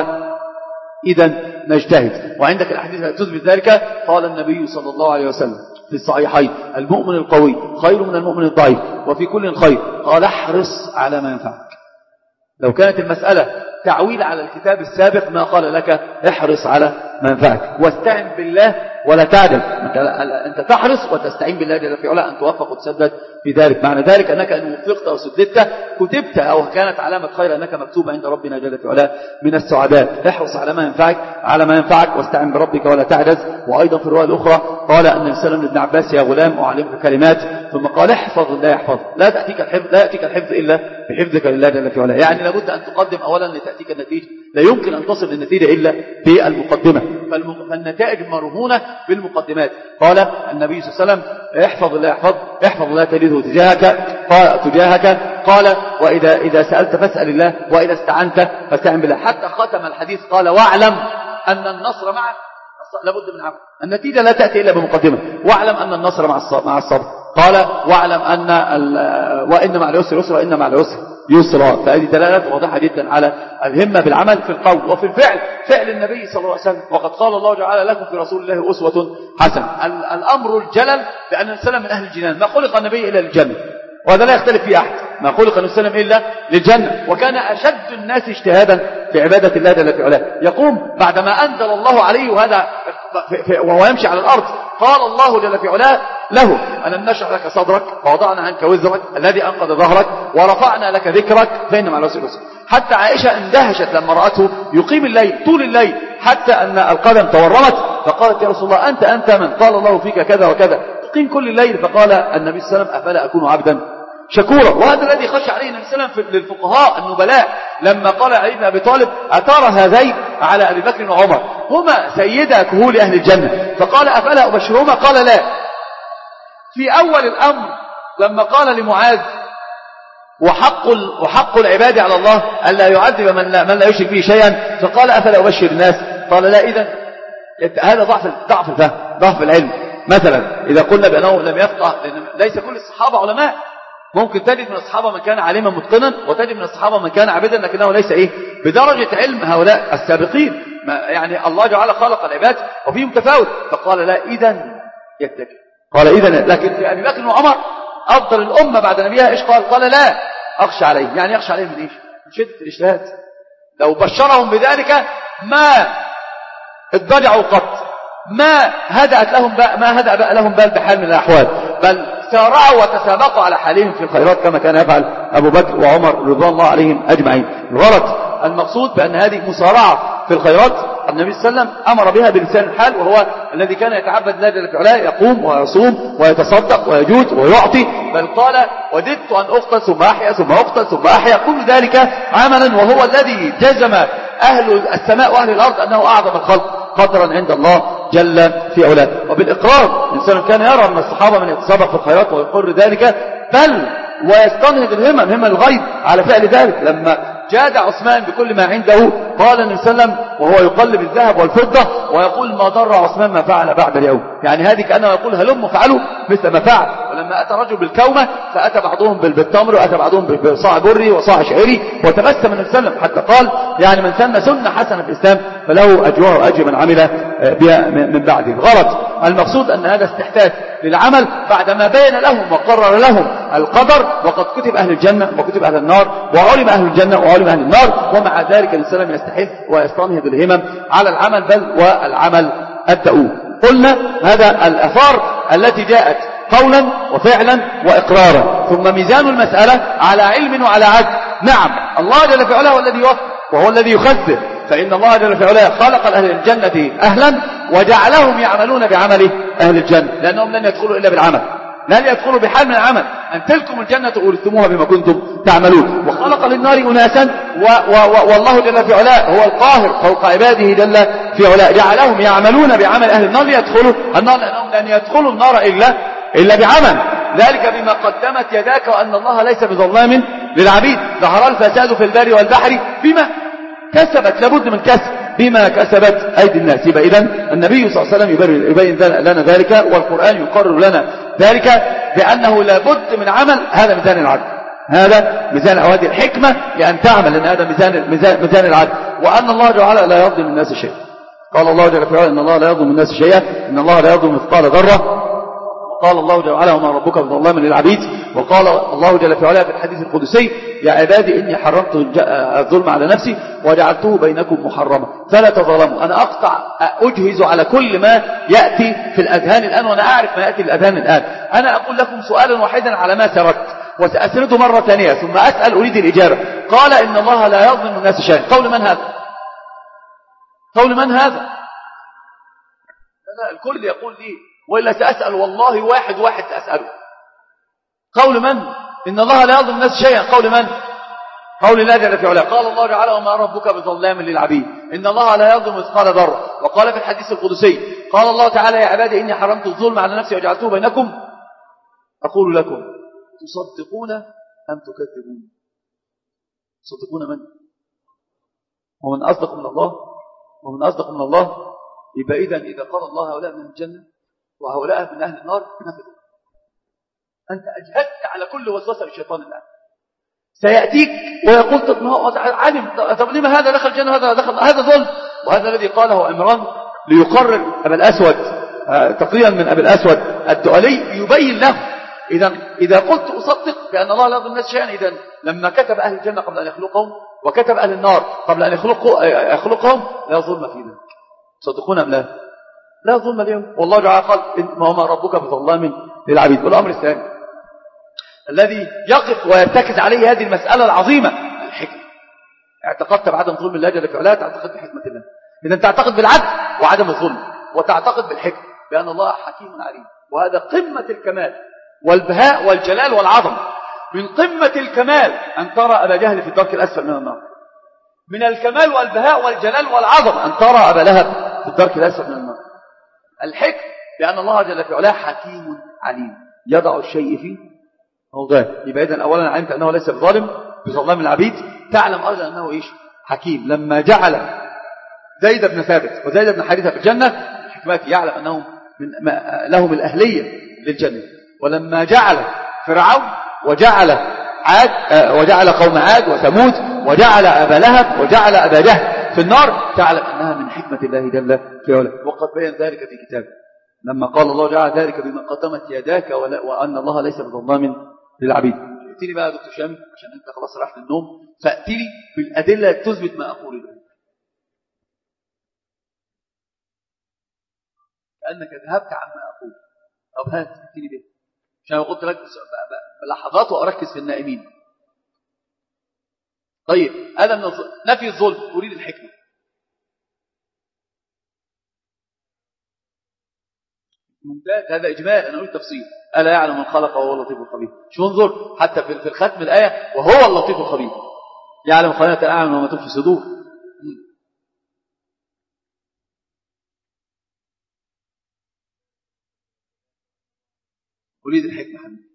إذا نجتهد. وعندك الأحاديث التي تثبت ذلك. قال النبي صلى الله عليه وسلم في الصحيحين المؤمن القوي خير من المؤمن الضعيف وفي كل خير. قال احرص على ما ينفعك. لو كانت المسألة تعويل على الكتاب السابق ما قال لك احرص على ما ينفعك واستعن بالله ولا تعدل. أنت تحرص وتستعين بالله جل في علاه أن توفق وتسدد في ذلك. معنى ذلك أنك أن وفقت أو سددت كتبت أو كانت علامة خير أنك مكتوب عند ربنا جل في علاه من السعداء. احرص على ما ينفعك على ما ينفعك واستعن بربك ولا تعجز. وأيضا في الرواية الأخرى قال النبي صلى الله عليه وسلم لابن عباس يا غلام أعلمك كلمات ثم قال احفظ الله يحفظ. لا تأتيك الحفظ لا يأتيك الحفظ إلا بحفظك لله جل في علاه. يعني لابد أن تقدم أولا لتأتيك النتيجة. لا يمكن أن تصل للنتيجة إلا بالمقدمة. فالنتائج مرهونة بالمقدمات. قال النبي صلى الله عليه وسلم احفظ الله يحفظ احفظ الله تجده تجاهك قال تجاهك قال وإذا إذا سألت فاسأل الله وإذا استعنت فاستعن بالله. حتى ختم الحديث قال واعلم أن النصر معك. لابد من عمل. النتيجة لا تأتي إلا بمقدمة. واعلم أن النصر مع الصبر. قال واعلم أن وإن مع اليسر يسرا وإن مع اليسر يسرا. فهذه دلالات واضحة جدا على الهمة بالعمل في القول وفي الفعل. فعل النبي صلى الله عليه وسلم وقد قال الله تعالى لكم في رسول الله أسوة حسنة. الأمر الجلل بأن السلام من أهل الجنان. ما خلق النبي إلا للجنة وهذا لا يختلف فيه أحد. ما خلق السلام إلا للجنة. وكان أشد الناس اجتهادا في عبادة الله جل في علاه. يقوم بعدما أنزل الله عليه وهذا وهو يمشي على الأرض قال الله جل في علاه له ألم نشرح لك صدرك ووضعنا عنك وزرك الذي أنقض ظهرك ورفعنا لك ذكرك فإن مع العسر يسرا. حتى عائشة اندهشت لما رأته يقيم الليل طول الليل حتى أن القدم تورمت فقالت يا رسول الله أنت أنت من قال الله فيك كذا وكذا تقيم كل الليل. فقال النبي صلى الله عليه وسلم أفلا أكون عبدا شكورا. وهذا الذي خشى عليه النبي صلى الله عليه وسلم للفقهاء النبلاء لما قال علي بن أبي طالب أترى هذين على أبي بكر وعمر هما سيدا كهول أهل الجنة. فقال أفلا أبشرهما قال لا. في أول الأمر لما قال لمعاذ وحق وحق العباد على الله ألا يعذب من لا, من لا يشرك به شيئا فقال أفلا أبشر الناس قال لا. إذن هذا ضعف ضعف الفهم ضعف العلم. مثلا إذا قلنا بأنه لم يفقه ليس كل الصحابة علماء. ممكن تجد من الصحابة من كان عالما متقنا وتجد من الصحابة من كان عابدا لكنه ليس إيه بدرجة علم هؤلاء السابقين. يعني الله جعل خلق العباد وفيهم تفاوت. فقال لا إذن يتكي قال إذن. لكن في أبي بكر وعمر أفضل الأمة بعد نبيها إيش قال قال لا أخشى عليه. يعني يخشى عليه من إيش من شدة الإجتهاد. لو بشرهم بذلك ما اضطجعوا قط ما هدأت لهم ما هدأ لهم بال بحال من الأحوال بل سارعوا وتسابقوا على حالهم في الخيرات كما كان يفعل أبو بكر وعمر رضوان الله عليهم أجمعين. الغرض المقصود بأن هذه مسارعة في الخيرات النبي صلى الله عليه وسلم أمر بها بلسان الحال وهو الذي كان يتعبد الله جل في علاه يقوم ويصوم ويتصدق ويجود ويعطي. بل قال وددت أن أقتل ثم أحيا ثم أقتل ثم أحيا. كل ذلك عملا وهو الذي جزم أهل السماء وأهل الأرض أنه أعظم الخلق قدرا عند الله جل في علاه. وبالإقرار الإنسان كان يرى من الصحابة من يتسابق في الخيرات ويقر ذلك بل ويستنهض الهمم همم الغيب على فعل ذلك. لما جاد عثمان بكل ما عنده قال النبي صلى الله عليه وسلم وهو يقلب الذهب والفضة ويقول ما ضر عثمان ما فعل بعد اليوم. يعني هذه كأنه يقول هلم فعلوا مثل ما فعل. ولما أتى رجل بالكومة فأتى بعضهم بالتمر وأتى بعضهم بصاع بري وصاع شعيري وتبسم النبي صلى الله عليه وسلم حتى قال يعني من سن سنة حسنة في الإسلام فله أجره وأجر من عمل بها من بعده. الغرض المقصود أن هذا استحداث للعمل بعدما بين لهم وقرر لهم القدر وقد كتب أهل الجنة وكتب أهل النار وعلم أهل الجنة وعلم أهل النار. ومع ذلك الإنسان يستحث ويستنهض الهمم على العمل بل والعمل الدؤوب. قلنا هذا الآثار التي جاءت قولا وفعلا وإقرارا. ثم ميزان المسألة على علم وعلى عدل. نعم الله جل في علاه هو الذي يوفق وهو الذي يخزن. فإن الله جل في علاه خلق أهل الجنة أهلا وجعلهم يعملون بعمل أهل الجنة لأنهم لن يدخلوا إلا بالعمل لن يدخلوا بحال من العمل. أن تلكم الجنة أورثتموها بما كنتم تعملون. وخلق للنار أناسا و و والله جل في علاه هو القاهر فوق عباده جل في علاه جعلهم يعملون بعمل أهل النار ليدخلوا النار لأنهم لن يدخلوا النار إلا إلا بعمل ذلك بما قدمت يداك وأن الله ليس بظلام للعبيد. ظهر الفساد في البر والبحر بما كسبت، لابد من كسب، بما كسبت أيدي الناس. يبقى إذن النبي صلى الله عليه وسلم يبين لنا ذلك، والقرآن يقرر لنا ذلك بأنه لابد من عمل هذا ميزان العدل، هذا ميزان هذه الحكمة لأن تعمل، لأن هذا ميزان ميزان ميزان العدل، وأن الله جل وعلا لا يظلم الناس شيئا. قال الله جل وعلا إن الله لا يظلم الناس شيئا، إن الله لا يظلم مثقال ذرة. وقال الله جل وعلا وما ربك بظلام للعبيد. وقال الله جل وعلا في الحديث القدسي يا عبادي إني حرمت الظلم على نفسي وجعلته بينكم محرما فلا تظلموا. أنا أقطع أجهز على كل ما يأتي في الأذهان الآن، وأنا أعرف ما يأتي في الأذهان الآن. أنا أقول لكم سؤالا واحدا على ما سردت وسأسرده مرة ثانية ثم أسأل أريد الإجابة. قال إن الله لا يظلم الناس شيئا، قول من هذا؟ قول من هذا؟ لا الكل يقول لي وإلا سأسأل والله واحد واحد سأسأله. قول من؟ إن الله لا يظلم الناس شيئا، قول من؟ قول الله جل في علاه. قال الله تعالى وما ربك بظلام للعبيد، إن الله لا يظلم مثقال ذرة. وقال في الحديث القدسي قال الله تعالى يا عبادي إني حرمت الظلم على نفسي وجعلته بينكم أقول لكم تصدقون أم تكذبون؟ تصدقون من؟ ومن أصدق من الله؟ ومن أصدق من الله؟ يبقى إذن إذا قال الله هؤلاء من الجنة وهؤلاء من أهل النار نفذوا. أنت أجهدت على كل وسوسة للشيطان الآن. سيأتيك ويقول طب ما هو علم، طب لما هذا دخل الجنة هذا دخل، هذا ظلم. وهذا الذي قاله عمران ليقرر أبا الأسود تقريبا من أبي الأسود الدؤلي يبين له. إذا إذا قلت أصدق بأن الله لا يظلم الناس شيئا، إذا لما كتب أهل الجنة قبل أن يخلقهم وكتب أهل النار قبل أن يخلقهم لا ظلم في ذلك. صدقون أم لا؟ لا ظلم اليوم. والله تعالى قال ما هو ربك بظلام للعبيد. والأمر الثاني الذي يقف ويرتكز عليه هذه المسألة العظيمة الحكمة. اعتقدت بعدم ظلم الله جل في علاه، تعتقد بحكمة الله. إذا تعتقد بالعدل وعدم الظلم، وتعتقد بالحكمة بأن الله حكيم عليم، وهذا قمة الكمال والبهاء والجلال والعظمة. من قمة الكمال أن ترى أبا جهل في الدرك الأسفل من النار. من الكمال والبهاء والجلال والعظمة أن ترى أبا لهب في الدرك الأسفل من النار. الحكم بأن الله جل في علاه حكيم عليم يضع الشيء في موضعه. يبقى إذن أولا علمت أنه ليس بظالم بظلام العبيد، تعلم أيضا أنه إيش؟ حكيم. لما جعل زيد بن ثابت وزيد بن حارثة في الجنة حكمته يعلم أنهم من لهم الأهلية للجنة. ولما جعل فرعون وجعل عاد وجعل قوم عاد وثمود وجعل أبا لهب وجعل أبا جهل في النار تعلم أنها من حكمة الله جل في علاه. وقد بين ذلك في كتابه لما قال الله جعل ذلك بما قدمت يداك وأن الله ليس بظلام للعبيد. ائتني بقى يا دكتور شامي عشان أنت خلاص راح للنوم، فأتني بالأدلة تثبت ما أقول له كأنك ذهبت عما أقول. طب هات ائتني به عشان قلت لك بلحظات وأركز في النائمين. طيب هذا من نفي الظلم، أريد الحكمة. ممتاز، هذا إجمال، أنا أريد تفصيل. ألا يعلم من خلق وهو اللطيف الخبير. شو انظر حتى في الختم الآية وهو اللطيف الخبير يعلم خائنة الأعين وما تخفي الصدور. أريد الحكمة حبيبي.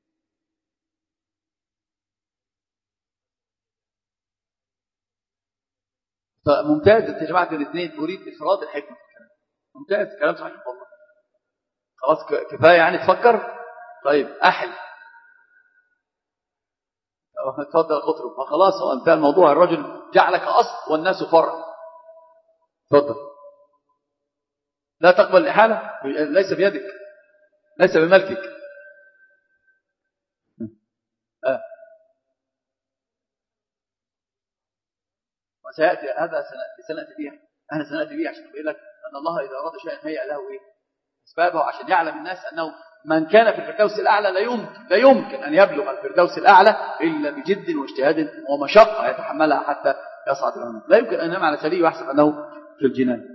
ممتاز، انت جمعت الاثنين. أريد إفراد الحكمة في الكلام. ممتاز، كلام صحيح والله. خلاص كفاية يعني تفكر. طيب أحل تفضل قطرب. ما خلاص هو انتهى الموضوع. الرجل جعلك أصل والناس فرع. تفضل. لا تقبل الإحالة، ليس بيدك، ليس بملكك. آه. وسيأتي هذا سنأتي بيه. أنا سنأتي بيه عشان أقول لك أن الله إذا أراد شيئا هيئ له إيه أسبابه، عشان يعلم الناس أنه من كان في الفردوس الأعلى لا يمكن لا يمكن أن يبلغ الفردوس الأعلى إلا بجد واجتهاد ومشقة يتحملها حتى يصعد العنق. لا يمكن أن ينام على سرير ويحسب أنه في الجنان.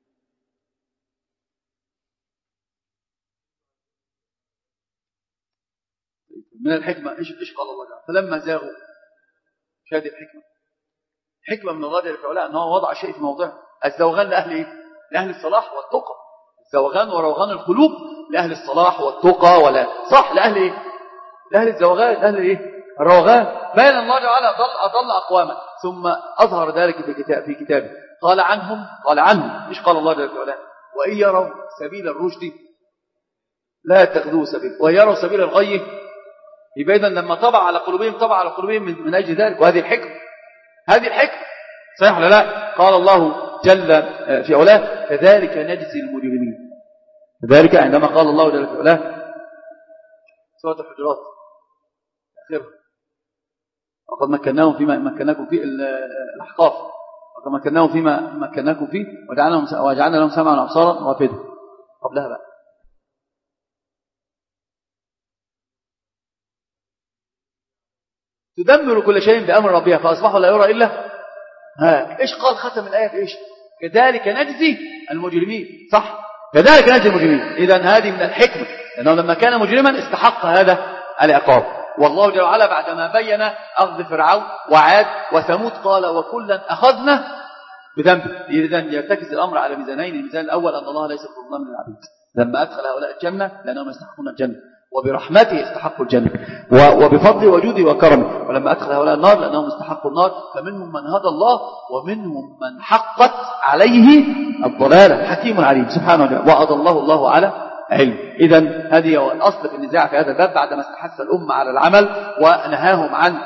من الحكمة إيش إيش قال الله تعالى فلما زاغوا. شاهد الحكمة، حكمة من الله جل وعلا أنه وضع شيء في موضعه. الزوغان لأهل إيه؟ لأهل الصلاح والتقى. الزوغان وروغان القلوب لأهل الصلاح والتقى ولا صح لأهل إيه؟ لأهل الزواغان لأهل إيه؟ الروغان. بين الله تعالى أضل, أضل أقواما ثم أظهر ذلك في, كتاب في كتابه. قال عنهم قال عنهم مش قال الله جل وعلا وإن يروا سبيل الرشد لا يتخذوه سبيل وإن يروا سبيل الغي. يبقى إذن لما طبع على قلوبهم طبع على قلوبهم من, من أجل ذلك. وهذه الحكمة هذه الحكمة صحيح ولا لا؟ قال الله جل في علاه كذلك نجزي المجرمين. كذلك عندما قال الله جل في علاه سورة الحجرات آخرها وقد مكناهم فيما مكناكم فيه الأحقاف وقد مكناهم فيما مكناكم فيه وجعلنا وجعلنا لهم سمعا وأبصارا وأفئدة. قبلها بقى تدمر كل شيء بأمر ربها فأصبحوا لا يرى إلا ها. إيش قال ختم الآية في إيش؟ كذلك نجزي المجرمين. صح كذلك نجزي المجرمين. إذن هذه من الحكمة لأنه لما كان مجرما استحق هذا العقاب. والله جل وعلا بعدما بين أخذ فرعون وعاد وثمود قال وكلا أخذنا بذنبه. إذن يرتكز الأمر على ميزانين. الميزان الأول أن الله ليس بظلام للعبيد لما أدخل هؤلاء الجنة لأنهم يستحقون الجنة وبرحمته استحقوا الجنة وبفضل وجوده وكرمه. ولما أدخل هؤلاء النار لأنهم استحقوا النار فمنهم من هدى الله ومنهم من حقت عليه الضلالة. حكيم عليم سبحانه وتعالى وأضله الله على علم. إذن هذه هو الأصل في النزاع في هذا الباب بعدما استحث الأمة على العمل ونهاهم عن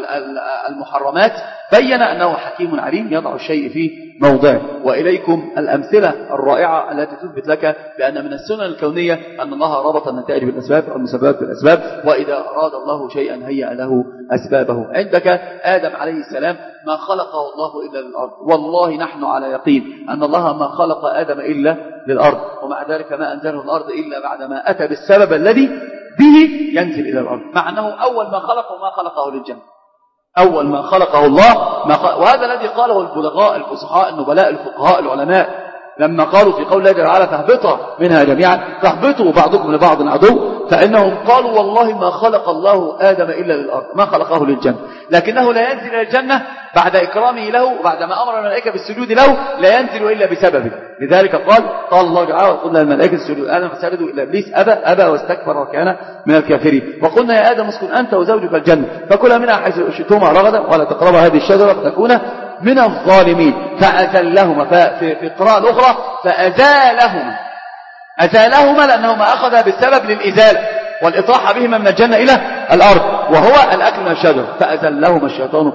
المحرمات بين أنه حكيم عليم يضع الشيء في موضعه. وإليكم الأمثلة الرائعة التي تثبت لك بأن من السنن الكونية أن الله ربط النتائج بالأسباب والمسببات بالأسباب وإذا أراد الله شيئا هيأ له أسبابه. عندك آدم عليه السلام ما خلقه الله إلا للأرض. والله نحن على يقين أن الله ما خلق آدم إلا للأرض ومع ذلك ما أنزله الأرض إلا بعدما أتى بالسبب الذي به ينزل إلى الأرض. مع أنه أول ما خلقه ما خلقه للجنة. أول ما خلقه الله ما خلق. وهذا الذي قاله البلغاء الفصحاء النبلاء الفقهاء العلماء لما قالوا في قول الله تعالى فاهبطوا منها جميعا فاهبطوا بعضكم لبعض عدو. فإنهم قالوا والله ما خلق الله آدم إلا للأرض ما خلقه للجنة لكنه لا ينزل إلى الجنة بعد إكرامه له وبعدما أمر الملائكة بالسجود له لا ينزل إلا بسببه. لذلك قال قال الله تعالى وقلنا للملائكة السجود آدم فسجدوا إلا إبليس أبى أبى واستكبر وكان من الكافرين. وقلنا يا آدم اسكن أنت وزوجك الجنة فكلا منها حيث شئتما رغدا ولا تقربا هذه الشجرة فتكونا من الظالمين. فأزلهما في قراءة الأخرى فأزالهما أزالهما لأنهما أخذا بالسبب للإزالة والإطاحة بهما من الجنة إلى الأرض وهو الأكل من الشجر فأزلهما الشيطان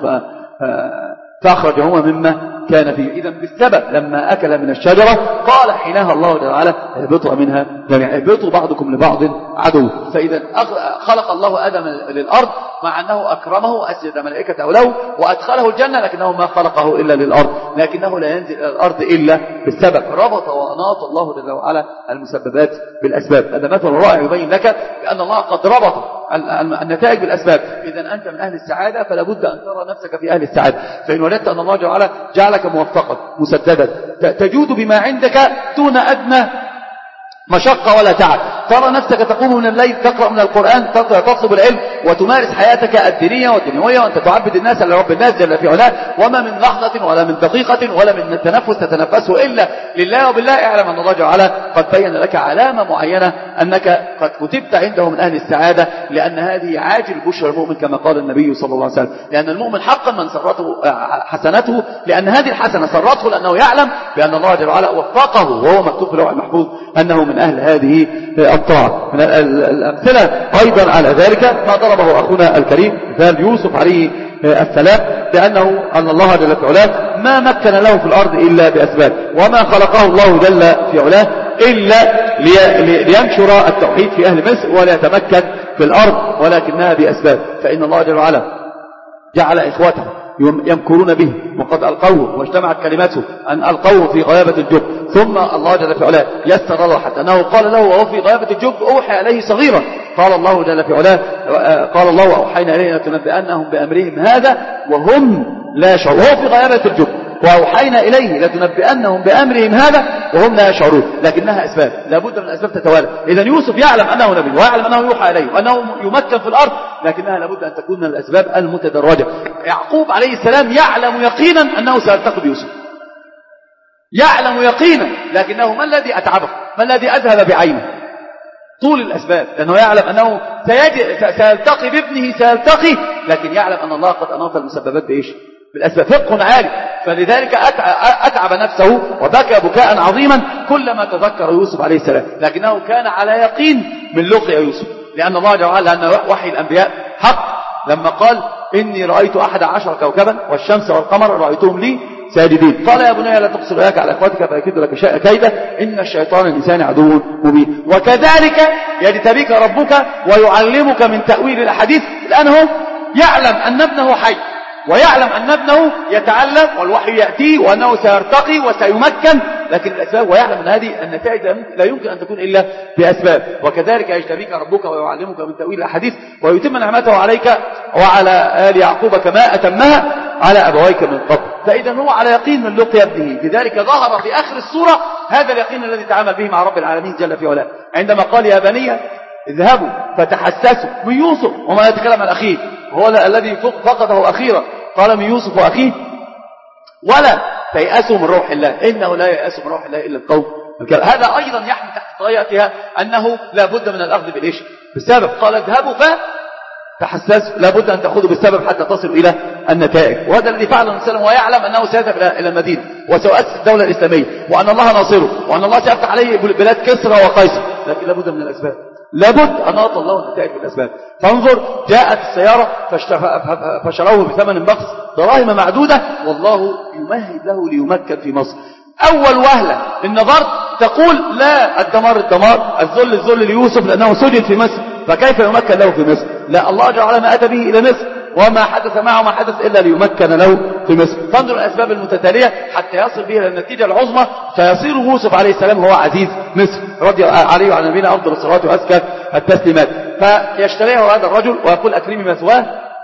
فأخرجهما مما كان فيه. إذن بالسبب لما أكل من الشجرة قال حينها الله تعالى اهبطوا منها جميعا اهبطوا بعضكم لبعض عدو. فإذا خلق الله آدم للأرض مع أنه أكرمه أسجد ملائكته له وأدخله الجنة لكنه ما خلقه إلا للأرض لكنه لا ينزل إلى الأرض إلا بالسبب. ربط وأناط الله جل وعلا المسببات بالأسباب. هذا مثل رائع يبين لك بأن الله قد ربط النتائج بالأسباب. إذا أنت من أهل السعادة فلا بد أن ترى نفسك في أهل السعادة. فإن وجدت أن الله جل وعلا جعلك موفقا مسددا تجود بما عندك دون أدنى مشقة ولا تعب. ترى نفسك تقوم من الليل تقرأ من القرآن تطلب العلم وتمارس حياتك الدينية والدنيوية وأنت تعبد الناس لرب الناس جل في علاه وما من لحظة ولا من دقيقة ولا من تنفس تتنفسه إلا لله وبالله. اعلم أن الله تعالى قد بين لك علامة معينة أنك قد كتبت عنده من أهل السعادة لأن هذه عاجل بشرى المؤمن كما قال النبي صلى الله عليه وسلم. لأن المؤمن حقا من سرته حسنته لأن هذه الحسنة سرته لأنه يعلم بأن الله جل وعلا وفقه وهو مكتوب في اللوح المحفوظ أنه من أهل هذه الطاعة. من الأمثلة أيضا على ذلك ما ضربه أخونا الكريم مثال يوسف عليه السلام بأنه أن الله جل في علاه ما مكن له في الأرض إلا بأسباب وما خلقه الله جل في علاه إلا لينشر التوحيد في أهل مصر ولا يتمكن في الأرض ولكنها بأسباب. فإن الله جل وعلا جعل إخوته يمكرون به وقد ألقوه واجتمعت كلمته أن ألقوه في غيابة الجب ثم الله جل في علاه يسر الله حتى أنه قال له وهو في غيابة الجب أوحي عليه صغيرا قال الله جل في علاه قال الله وأوحينا إلينا تنبئنهم بأمرهم هذا وهم لا يشعرون. وهو في غيابة الجب وأوحينا إليه لتنبئنهم بأمرهم هذا وهم لا يشعرون لكنها أسباب لابد من الأسباب تتوالى. إذن يوسف يعلم أنه نبي ويعلم أنه يوحى إليه وأنه يمكن في الأرض لكنها لابد أن تكون من الأسباب المتدرجة. يعقوب عليه السلام يعلم يقينا أنه سيلتقي بيوسف يعلم يقينا لكنه ما الذي أتعبه ما الذي أذهب بعينه طول الأسباب، لأنه يعلم أنه سيلتقي بابنه سيلتقي، لكن يعلم أن الله قد أناط المسببات بإيش؟ بالأسباب. فقه عالي، فلذلك أتعب نفسه وبكى بكاء عظيما كلما تذكر يوسف عليه السلام، لكنه كان على يقين من لقيا يوسف، لأن الله جل وعلا أن وحي الأنبياء حق، لما قال إني رأيت أحد عشر كوكبا والشمس والقمر رأيتهم لي ساجدين. قال يا بني لا تقصر إياك على أخواتك فيكيد لك كيدا إن الشيطان الإنسان عدو مبين. وكذلك يجتبيك ربك ويعلمك من تأويل الأحاديث، لأنه يعلم أن ابنه حي ويعلم أن ابنه يتعلم والوحي يأتيه وأنه سيرتقي وسيمكن، لكن الأسباب، ويعلم أن هذه النتائج لا يمكن أن تكون إلا بأسباب. وكذلك يجتبيك ربك ويعلمك من تأويل الأحاديث ويتم نعمته عليك وعلى آل يعقوب كما أتمها على أبويك من قبل. فإذا هو على يقين من لقيا ابنه، لذلك ظهر في آخر السورة هذا اليقين الذي تعامل به مع رب العالمين جل في علاه، عندما قال يا بني اذهبوا فتحسسوا من يوسف وما يتكلم عن أخيه، هو الذي فقده أخيرا، قال من يوسف وأخيه ولا تيأسوا من روح الله إنه لا ييأس من روح الله إلا القوم الكافرون. هذا أيضا يحمل تحت طريقتها أنه لا بد من الأخذ بالإيش؟ بالسبب. قال اذهبوا فتحسسوا، لا بد أن تأخذوا بالسبب حتى تصلوا إلى النتائج. وهذا الذي فعله النبي صلى الله عليه وسلم، ويعلم أنه سيذهب إلى المدينة وسيؤسس الدولة الإسلامية وأن الله ناصره وأن الله سيفتح عليه بلاد كسرى وقيصر، لكن لا بد من الأسباب، لابد أن أعطى الله النتائج بالأسباب. فانظر جاءت السيارة فشروه بثمن بخس دراهم معدودة، والله يمهد له ليمكن في مصر. أول وهلة إن نظرت تقول لا الدمار الدمار الذل الذل ليوسف لأنه سجن في مصر، فكيف يمكن له في مصر؟ لا، الله جل وعلا ما أتى به إلى مصر وما حدث معه ما حدث إلا ليمكن له في مصر. فانظر الأسباب المتتالية حتى يصل به إلى النتيجة العظمى، فيصير يوسف عليه السلام هو عزيز مصر رضي عليه وعلى نبينا أفضل الصلاة وأزكى التسليمات. فيشتريه هذا الرجل ويقول أكرمي مثواه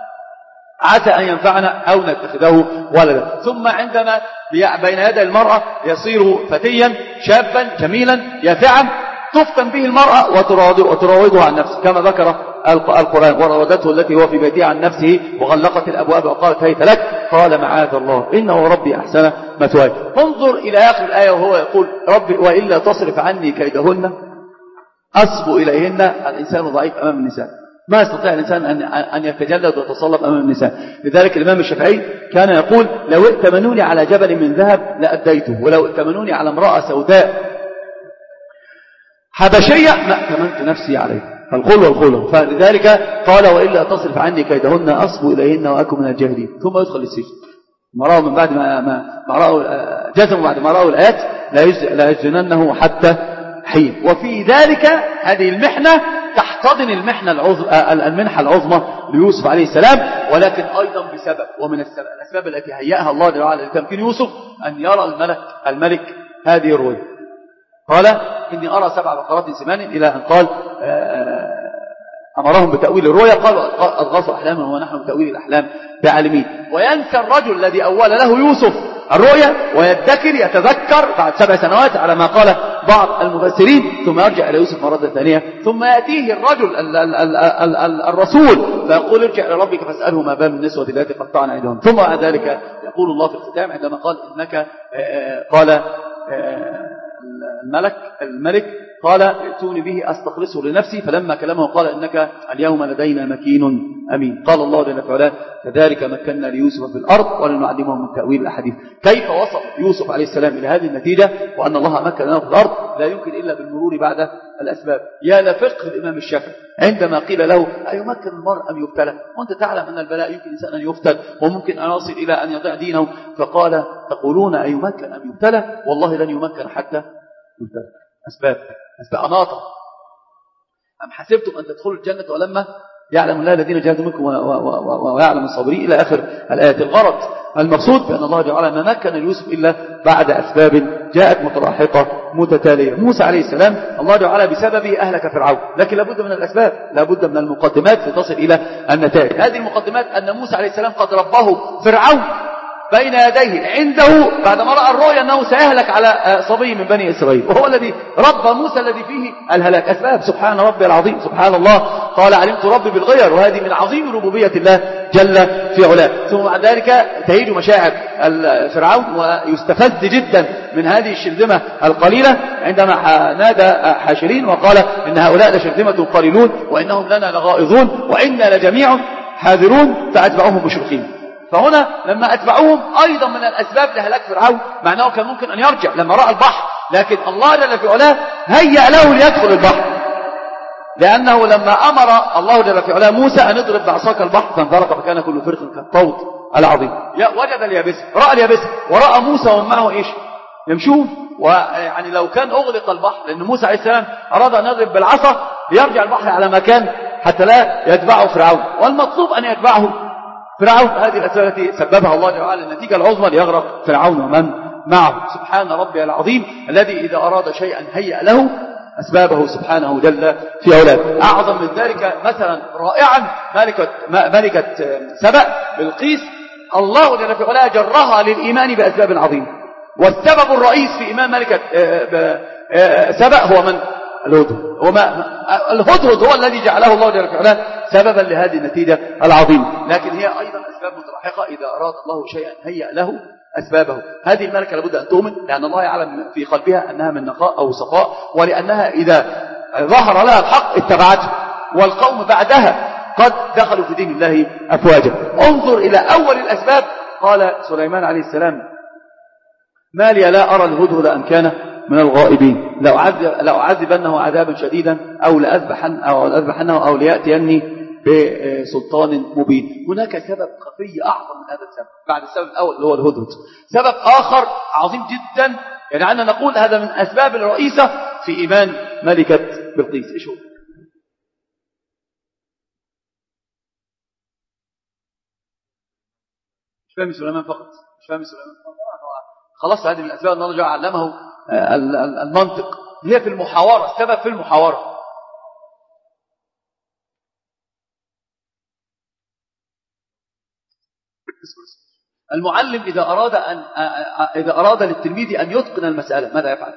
عسى أن ينفعنا أو نتخذه ولدا. ثم عندما بين يدي المرأة يصير فتيا شابا جميلا يافعا، تفتن به المرأة وتراوده عن نفسه كما ذكر القرآن، وراودته التي هو في بيتها عن نفسه وغلقت الأبواب وقالت هيت لك، قال معاذ الله إنه ربي أحسن مثواي. انظر إلى آخر الآية وهو يقول ربي وإلا تصرف عني كيدهن أصب إليهن. الإنسان ضعيف أمام النساء، ما يستطيع الإنسان أن يتجلد ويتصلب أمام النساء. لذلك الإمام الشافعي كان يقول لو ائتمنوني على جبل من ذهب لأديته، ولو ائتمنوني على امرأة سوداء حبشية ما ائتمنت نفسي عليه، فالخل والخل. فلذلك قال وإلا تصرف عني كيدهن أصب إليهن وأكن من الجاهلين. ثم يدخل السجن. ما رأوا من بعد ما, ما رأوا جزموا بعد ما رأوا الآيات لا يسجننه حتى حين. وفي ذلك هذه المحنة تحتضن المحنة العظمى المنحة العظمى ليوسف عليه السلام، ولكن أيضا بسبب، ومن السبب الأسباب التي هيأها الله جل وعلا لتمكين يوسف أن يرى الملك الملك هذه الرؤيا. قال إني أرى سبع بقرات سمان، إلى أن قال أمرهم بتأويل الرؤيا، قالوا أضغاثوا أحلاما ونحن بتأويل الأحلام بعالمين. وينسى الرجل الذي أول له يوسف الرؤيا ويدكر يتذكر بعد سبع سنوات على ما قال بعض المفسرين، ثم يرجع إلى يوسف مرة ثانية، ثم يأتيه الرجل ال ال ال ال ال الرسول فيقول ارجع إلى ربك فاسأله ما بال النسوة التي قطعن أيديهن. ثم بعد ذلك يقول الله في الختام عندما قال إنك قال الملك الملك قال ائتوني به أستخلصه لنفسي، فلما كلمه قال إنك اليوم لدينا مكين أمين. قال الله جل وعلا كذلك مكنا ليوسف في الأرض ولنعلمه من تأويل الأحاديث. كيف وصل يوسف عليه السلام إلى هذه النتيجة وأن الله مكن له في الأرض؟ لا يمكن إلا بالمرور بعد الأسباب. يا لفقه الإمام الشافعي عندما قيل له أيمكن المرء أم يبتلى، وأنت تعلم أن البلاء يمكن إنسان أن يفتن وممكن أن يصل إلى أن يضيع دينه، فقال تقولون أيمكن أم يبتلى، والله لن يمكن حتى يبتلى. أسباب أسباب أناطة. أم حسبتم أن تدخلوا الجنة ولما يعلم الله الذين جاهدوا منكم ويعلم الصابرين إلى آخر الآيات. الغرض المقصود بأن الله جعل ما مكن يوسف إلا بعد أسباب جاءت متلاحقة متتالية. موسى عليه السلام الله جعل بسببه أهلك فرعون، لكن لابد من الأسباب، لابد من المقدمات لتصل إلى النتائج. هذه المقدمات أن موسى عليه السلام قد رباه فرعون بين يديه عنده بعدما رأى الرؤيا أنه سيهلك على صبي من بني إسرائيل، وهو الذي ربى موسى الذي فيه الهلاك. أسباب، سبحان ربي العظيم، سبحان الله. قال علمت ربي بالغير، وهذه من عظيم ربوبية الله جل في علاه. ثم بعد ذلك تهيج مشاعر فرعون ويستفز جدا من هذه الشرذمة القليلة عندما نادى حاشرين وقال إن هؤلاء لشرذمة قليلون وإنهم لنا لغائظون وإنا لجميع حاذرون، فأتبعوهم مشرقين. فهنا لما أتبعوهم أيضا من الأسباب لهلاك فرعون، مع أنه كان ممكن أن يرجع لما رأى البحر، لكن الله جل في علاه هيأ له ليدخل البحر، لأنه لما أمر الله جل في علاه موسى أن يضرب بعصاك البحر فانفلق فكان كل فرق كالطود العظيم. وجد اليابسة، رأى اليابسة ورأى موسى ومن معه إيش يمشون. ويعني لو كان أغلق البحر، لأن موسى عليه السلام أراد أن يضرب بالعصا ليرجع البحر على مكان حتى لا يتبعه فرعون، والمطلوب أن يتبعه فرعون. هذه الأسباب التي سببها الله جل وعلا النتيجة العظمى ليغرق فرعون ومن معه. سبحان ربي العظيم الذي إذا أراد شيئا هيأ له أسبابه سبحانه جل في علاه. أعظم من ذلك مثلا رائعا ملكة, ملكة سبأ بلقيس، الله جل في علاه جرها للإيمان بأسباب عظيمة، والسبب الرئيس في إيمان ملكة سبأ هو من؟ الهدهد. وما الهدهد هو الذي جعله الله جل في علاه سببا لهذه النتيجة العظيمة. لكن هي أيضا أسباب متلاحقة، إذا أراد الله شيئا هيأ له أسبابه. هذه الملكة لابد أن تؤمن، لأن الله يعلم في قلبها أنها من نقاء أو سقاء، ولأنها إذا ظهر لها الحق اتبعته، والقوم بعدها قد دخلوا في دين الله أفواجا. انظر إلى أول الأسباب. قال سليمان عليه السلام ما لي لا أرى الهدهد أم كان من الغائبين، لو أعذبنه عذابا شديدا أو لأذبحن أو لأذبحنه أو ليأتيني بسلطان مبين. هناك سبب خفي أعظم من هذا السبب بعد السبب الأول اللي هو الهدهد. سبب آخر عظيم جدا يجعلنا نقول هذا من أسباب الرئيسة في إيمان ملكة بلقيس. إيش هو؟ مش فاهم سليمان فقط، مش فاهم سليمان فقط. خلاص هذه من الأسباب أن الله علمه المنطق، هي في المحاورة، السبب في المحاورة. المعلم إذا أراد أن إذا أراد للتلميذ أن يتقن المسألة ماذا يفعل؟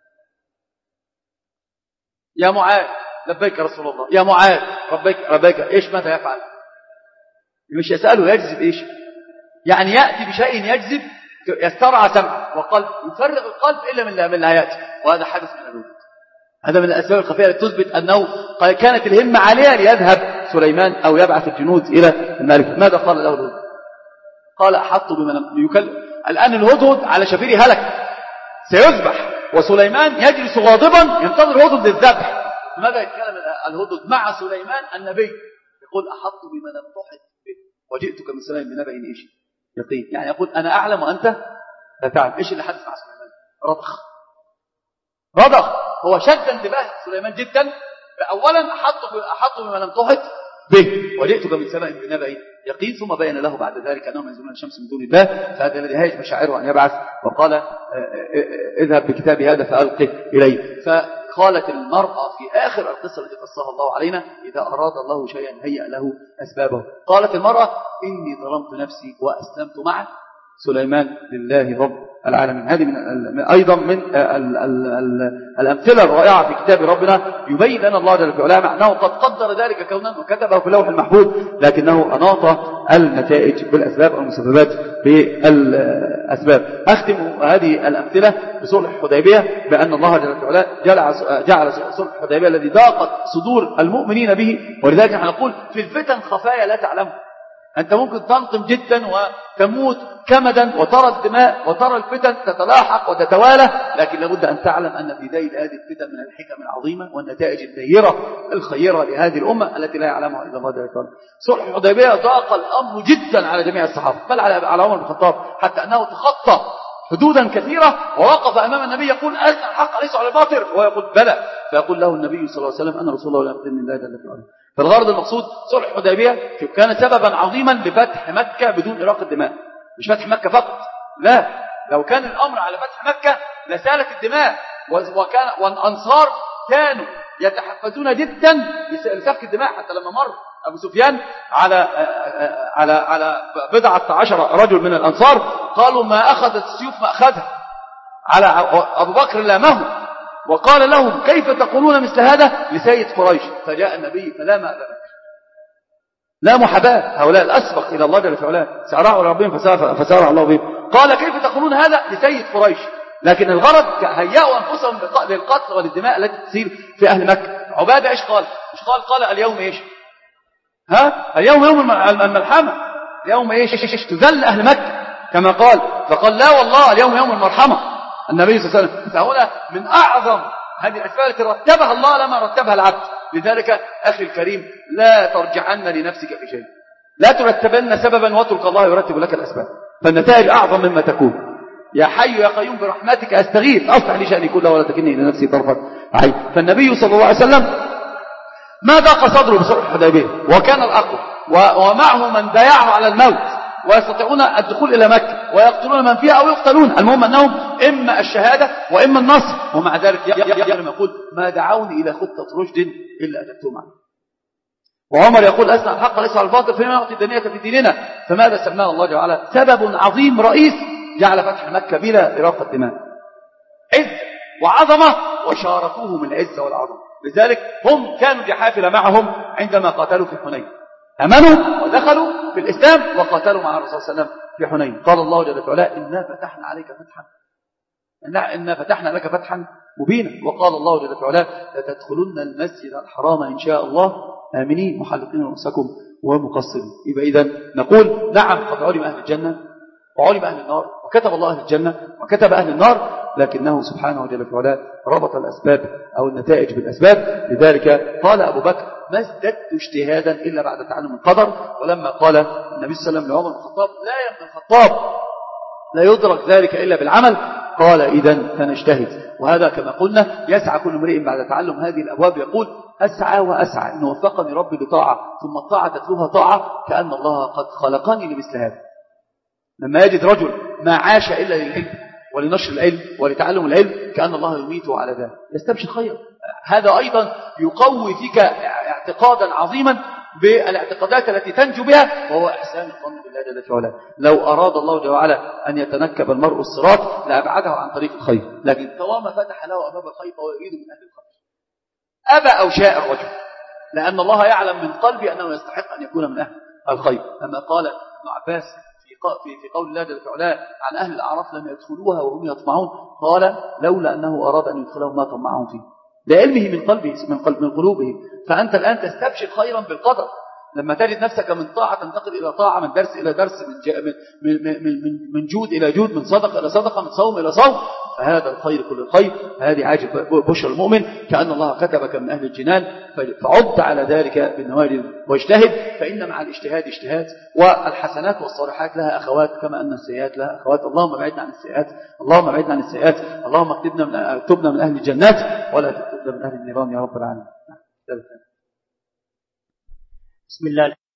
يا معاذ لبيك رسول الله، يا معاذ ربيك ربيك إيش ماذا يفعل؟ مش يسأله يجذب إيش؟ يعني يأتي بشيء يجذب يسترعى سمع وقلب، يفرغ القلب إلا من من آياته. وهذا حدث من الوجود. هذا من الأسباب الخفية التي تثبت أنه كانت الهمة عالية ليذهب سليمان أو يبعث الجنود إلى الملك. ماذا قال له الهدهد؟ قال أحط بمن يكلم. الآن الهدهد على شفير هلك سيذبح، وسليمان يجلس غاضبا ينتظر الهدهد للذبح. ماذا يتكلم الهدهد مع سليمان النبي؟ يقول أحط بمن لم تحط به وجئتك من سليمان بنبأ إيش يقين. يعني يقول أنا أعلم وأنت لا تعلم. إيش اللي حدث مع سليمان؟ رضخ رضخ هو شد انتباه سليمان جدا. أولا أحط أحط بما لم تحط به وجئتك من سماء بنبأ يقين، ثم بين له بعد ذلك أنهم ينزلون الشمس من دون الله. فهذا الذي هيج مشاعره أن يبعث، وقال اذهب بكتابي هذا فألقه إليه. فقالت المرأة في آخر القصة التي قصها الله علينا إذا أراد الله شيئا هيأ له أسبابه. قالت المرأة إني ظلمت نفسي وأسلمت مع سليمان لله رب العالمين. هذه من أيضا من ال ال ال الأمثلة الرائعة في كتاب ربنا يبين لنا الله جل وعلا مع أنه قد قدر ذلك كونا وكتبه في اللوح المحفوظ، لكنه أناط النتائج بالأسباب والمسببات بالأسباب. أختم هذه الأمثلة بصلح الحديبية بأن الله جل وعلا جعل, جعل صلح الحديبية الذي ضاقت صدور المؤمنين به، ولذلك نحن نقول في الفتن خفايا لا تعلم. أنت ممكن تنقم جدا وتموت كمدا وترى الدماء وترى الفتن تتلاحق وتتوالى، لكن لابد أن تعلم أن في ذيل هذه الفتن من الحكم العظيمة والنتائج الدائرة الخيرة لهذه الأمة التي لا يعلمها إلا الله جل وعلا. صلح الحديبية ضاق الأمر جدا على جميع الصحابة، بل على عمر بن الخطاب، حتى أنه تخطى حدودا كثيرة ووقف أمام النبي يقول ألسن الحق ليس على الباطل، ويقول بلى، فيقول له النبي صلى الله عليه وسلم أنا رسول الله ولا أقدم من الله جل وعلا. فالغرض المقصود صلح الحديبية كان سببا عظيما لفتح مكة بدون إراقة الدماء. مش فتح مكة فقط، لا، لو كان الأمر على فتح مكة لسالت الدماء، وكان والأنصار كانوا يتحفزون جدا لسفك الدماء، حتى لما مر أبو سفيان على على على بضعة عشر رجل من الأنصار قالوا ما أخذت السيوف ما أخذها، على أبو بكر لامه وقال لهم كيف تقولون مثل هذا لسيد قريش؟ فجاء النبي فلام أبا بكر، لا محاباة، هؤلاء الأسبق إلى الله جل في علاه سارعوا ربهم فسارع الله بهم. قال كيف تقولون هذا لسيد قريش؟ لكن الغرض هيأوا أنفسهم للقتل والدماء التي تسير في أهل مكة. عبادة إيش قال؟ إيش قال؟ قال اليوم إيش؟ ها؟ اليوم يوم الملحمة، اليوم إيش؟ تذل أهل مكة كما قال، فقال لا والله اليوم يوم المرحمة النبي صلى الله عليه وسلم. فهنا من أعظم هذه الأسباب التي رتبها الله لما رتبها العبد. لذلك أخي الكريم لا ترجعن لنفسك في شيء، لا ترتبن سببا واترك الله يرتب لك الأسباب، فالنتائج أعظم مما تكون. يا حي يا قيوم برحمتك أستغيث أصلح لي شأني كله ولا تكلني إلى نفسي طرفة عين. فالنبي صلى الله عليه وسلم ما ضاق صدره بصلح الحديبية وكان الأقوى، ومعه من بايعه على الموت ويستطيعون الدخول إلى مكة ويقتلون من فيها أو يقتلون، المهم أنهم إما الشهادة وإما النصر. ومع ذلك يقول ما دعوني إلى خطة رشد إلا أجبتهم عنه. وعمر يقول أسمع الحق ليس على الباطل فيما يعطي الدنيا في ديننا. فماذا سماه الله جعل سبب عظيم رئيس جعل فتح مكة بلا إراقة دماء، عز وعظمة، وشاركوهم العز والعظمة. لذلك هم كانوا بحافل معهم عندما قاتلوا في حنين، أمنوا ودخلوا في الإسلام وقاتلوا مع الرسول صلى الله عليه وسلم في حنين. قال الله جل وعلا إنا فتحنا عليك فتحا إنا فتحنا لك فتحا مبينا. وقال الله جل وعلا لتدخلن المسجد الحرام إن شاء الله آمنين محلقين رؤوسكم ومقصرين. يبقى إذن نقول نعم قد علم أهل الجنة وعلم أهل النار، وكتب الله أهل الجنة وكتب أهل النار، لكنه سبحانه وجل وعلا ربط الأسباب أو النتائج بالأسباب. لذلك قال أبو بكر ما ازددت اجتهادا إلا بعد تعلم القدر. ولما قال النبي صلى الله عليه وسلم لعمر بن الخطاب لا يا ابن الخطاب لا يدرك ذلك إلا بالعمل، قال إذن فنجتهد. وهذا كما قلنا يسعى كل امرئ بعد تعلم هذه الأبواب يقول أسعى وأسعى إن وفقني ربي لطاعة ثم الطاعة تتلوها طاعة كأن الله قد خلقني لمثل هذا. لما يجد رجل ما عاش إلا للعلم ولنشر العلم ولتعلم العلم كأن الله يميته على ذلك يستبشر خير. هذا أيضا يقوي فيك اعتقادا عظيما بالاعتقادات التي تنجو بها، وهو إحسان الظن بالله جل وعلا. لو أراد الله جل وعلا أن يتنكب المرء الصراط لأبعده عن طريق الخير، لكن طالما فتح له أبواب الخير فهو يريد من أهل الخير أبى أو شاء الرجل، لأن الله يعلم من قلبي أنه يستحق أن يكون من أهل الخير. أما قال ابن عباس في في قول الله جل وعلا عن أهل الأعراف لم يدخلوها وهم يطمعون، قال لولا أنه أراد أن يدخلهم ما طمعهم فيه، لعلمه من قلبه من قلب من قلوبهم. فأنت الآن تستبشر خيرا بالقدر لما تجد نفسك من طاعة تنتقل إلى طاعة، من درس إلى درس، من من من من جود إلى جود، من صدقة إلى صدقة، من صوم إلى صوم، فهذا الخير كل الخير. هذه عاجب بشر المؤمن كأن الله كتبك من أهل الجنان، فعد على ذلك بالنوافل واجتهد، فإن مع الاجتهاد اجتهاد. والحسنات والصالحات لها أخوات كما أن السيئات لها أخوات. اللهم بعدنا عن السيئات، اللهم بعدنا عن السيئات، اللهم اكتبنا من اكتبنا من أهل الجنات ولا تكتبنا من أهل النيران يا رب العالمين. بسم الله.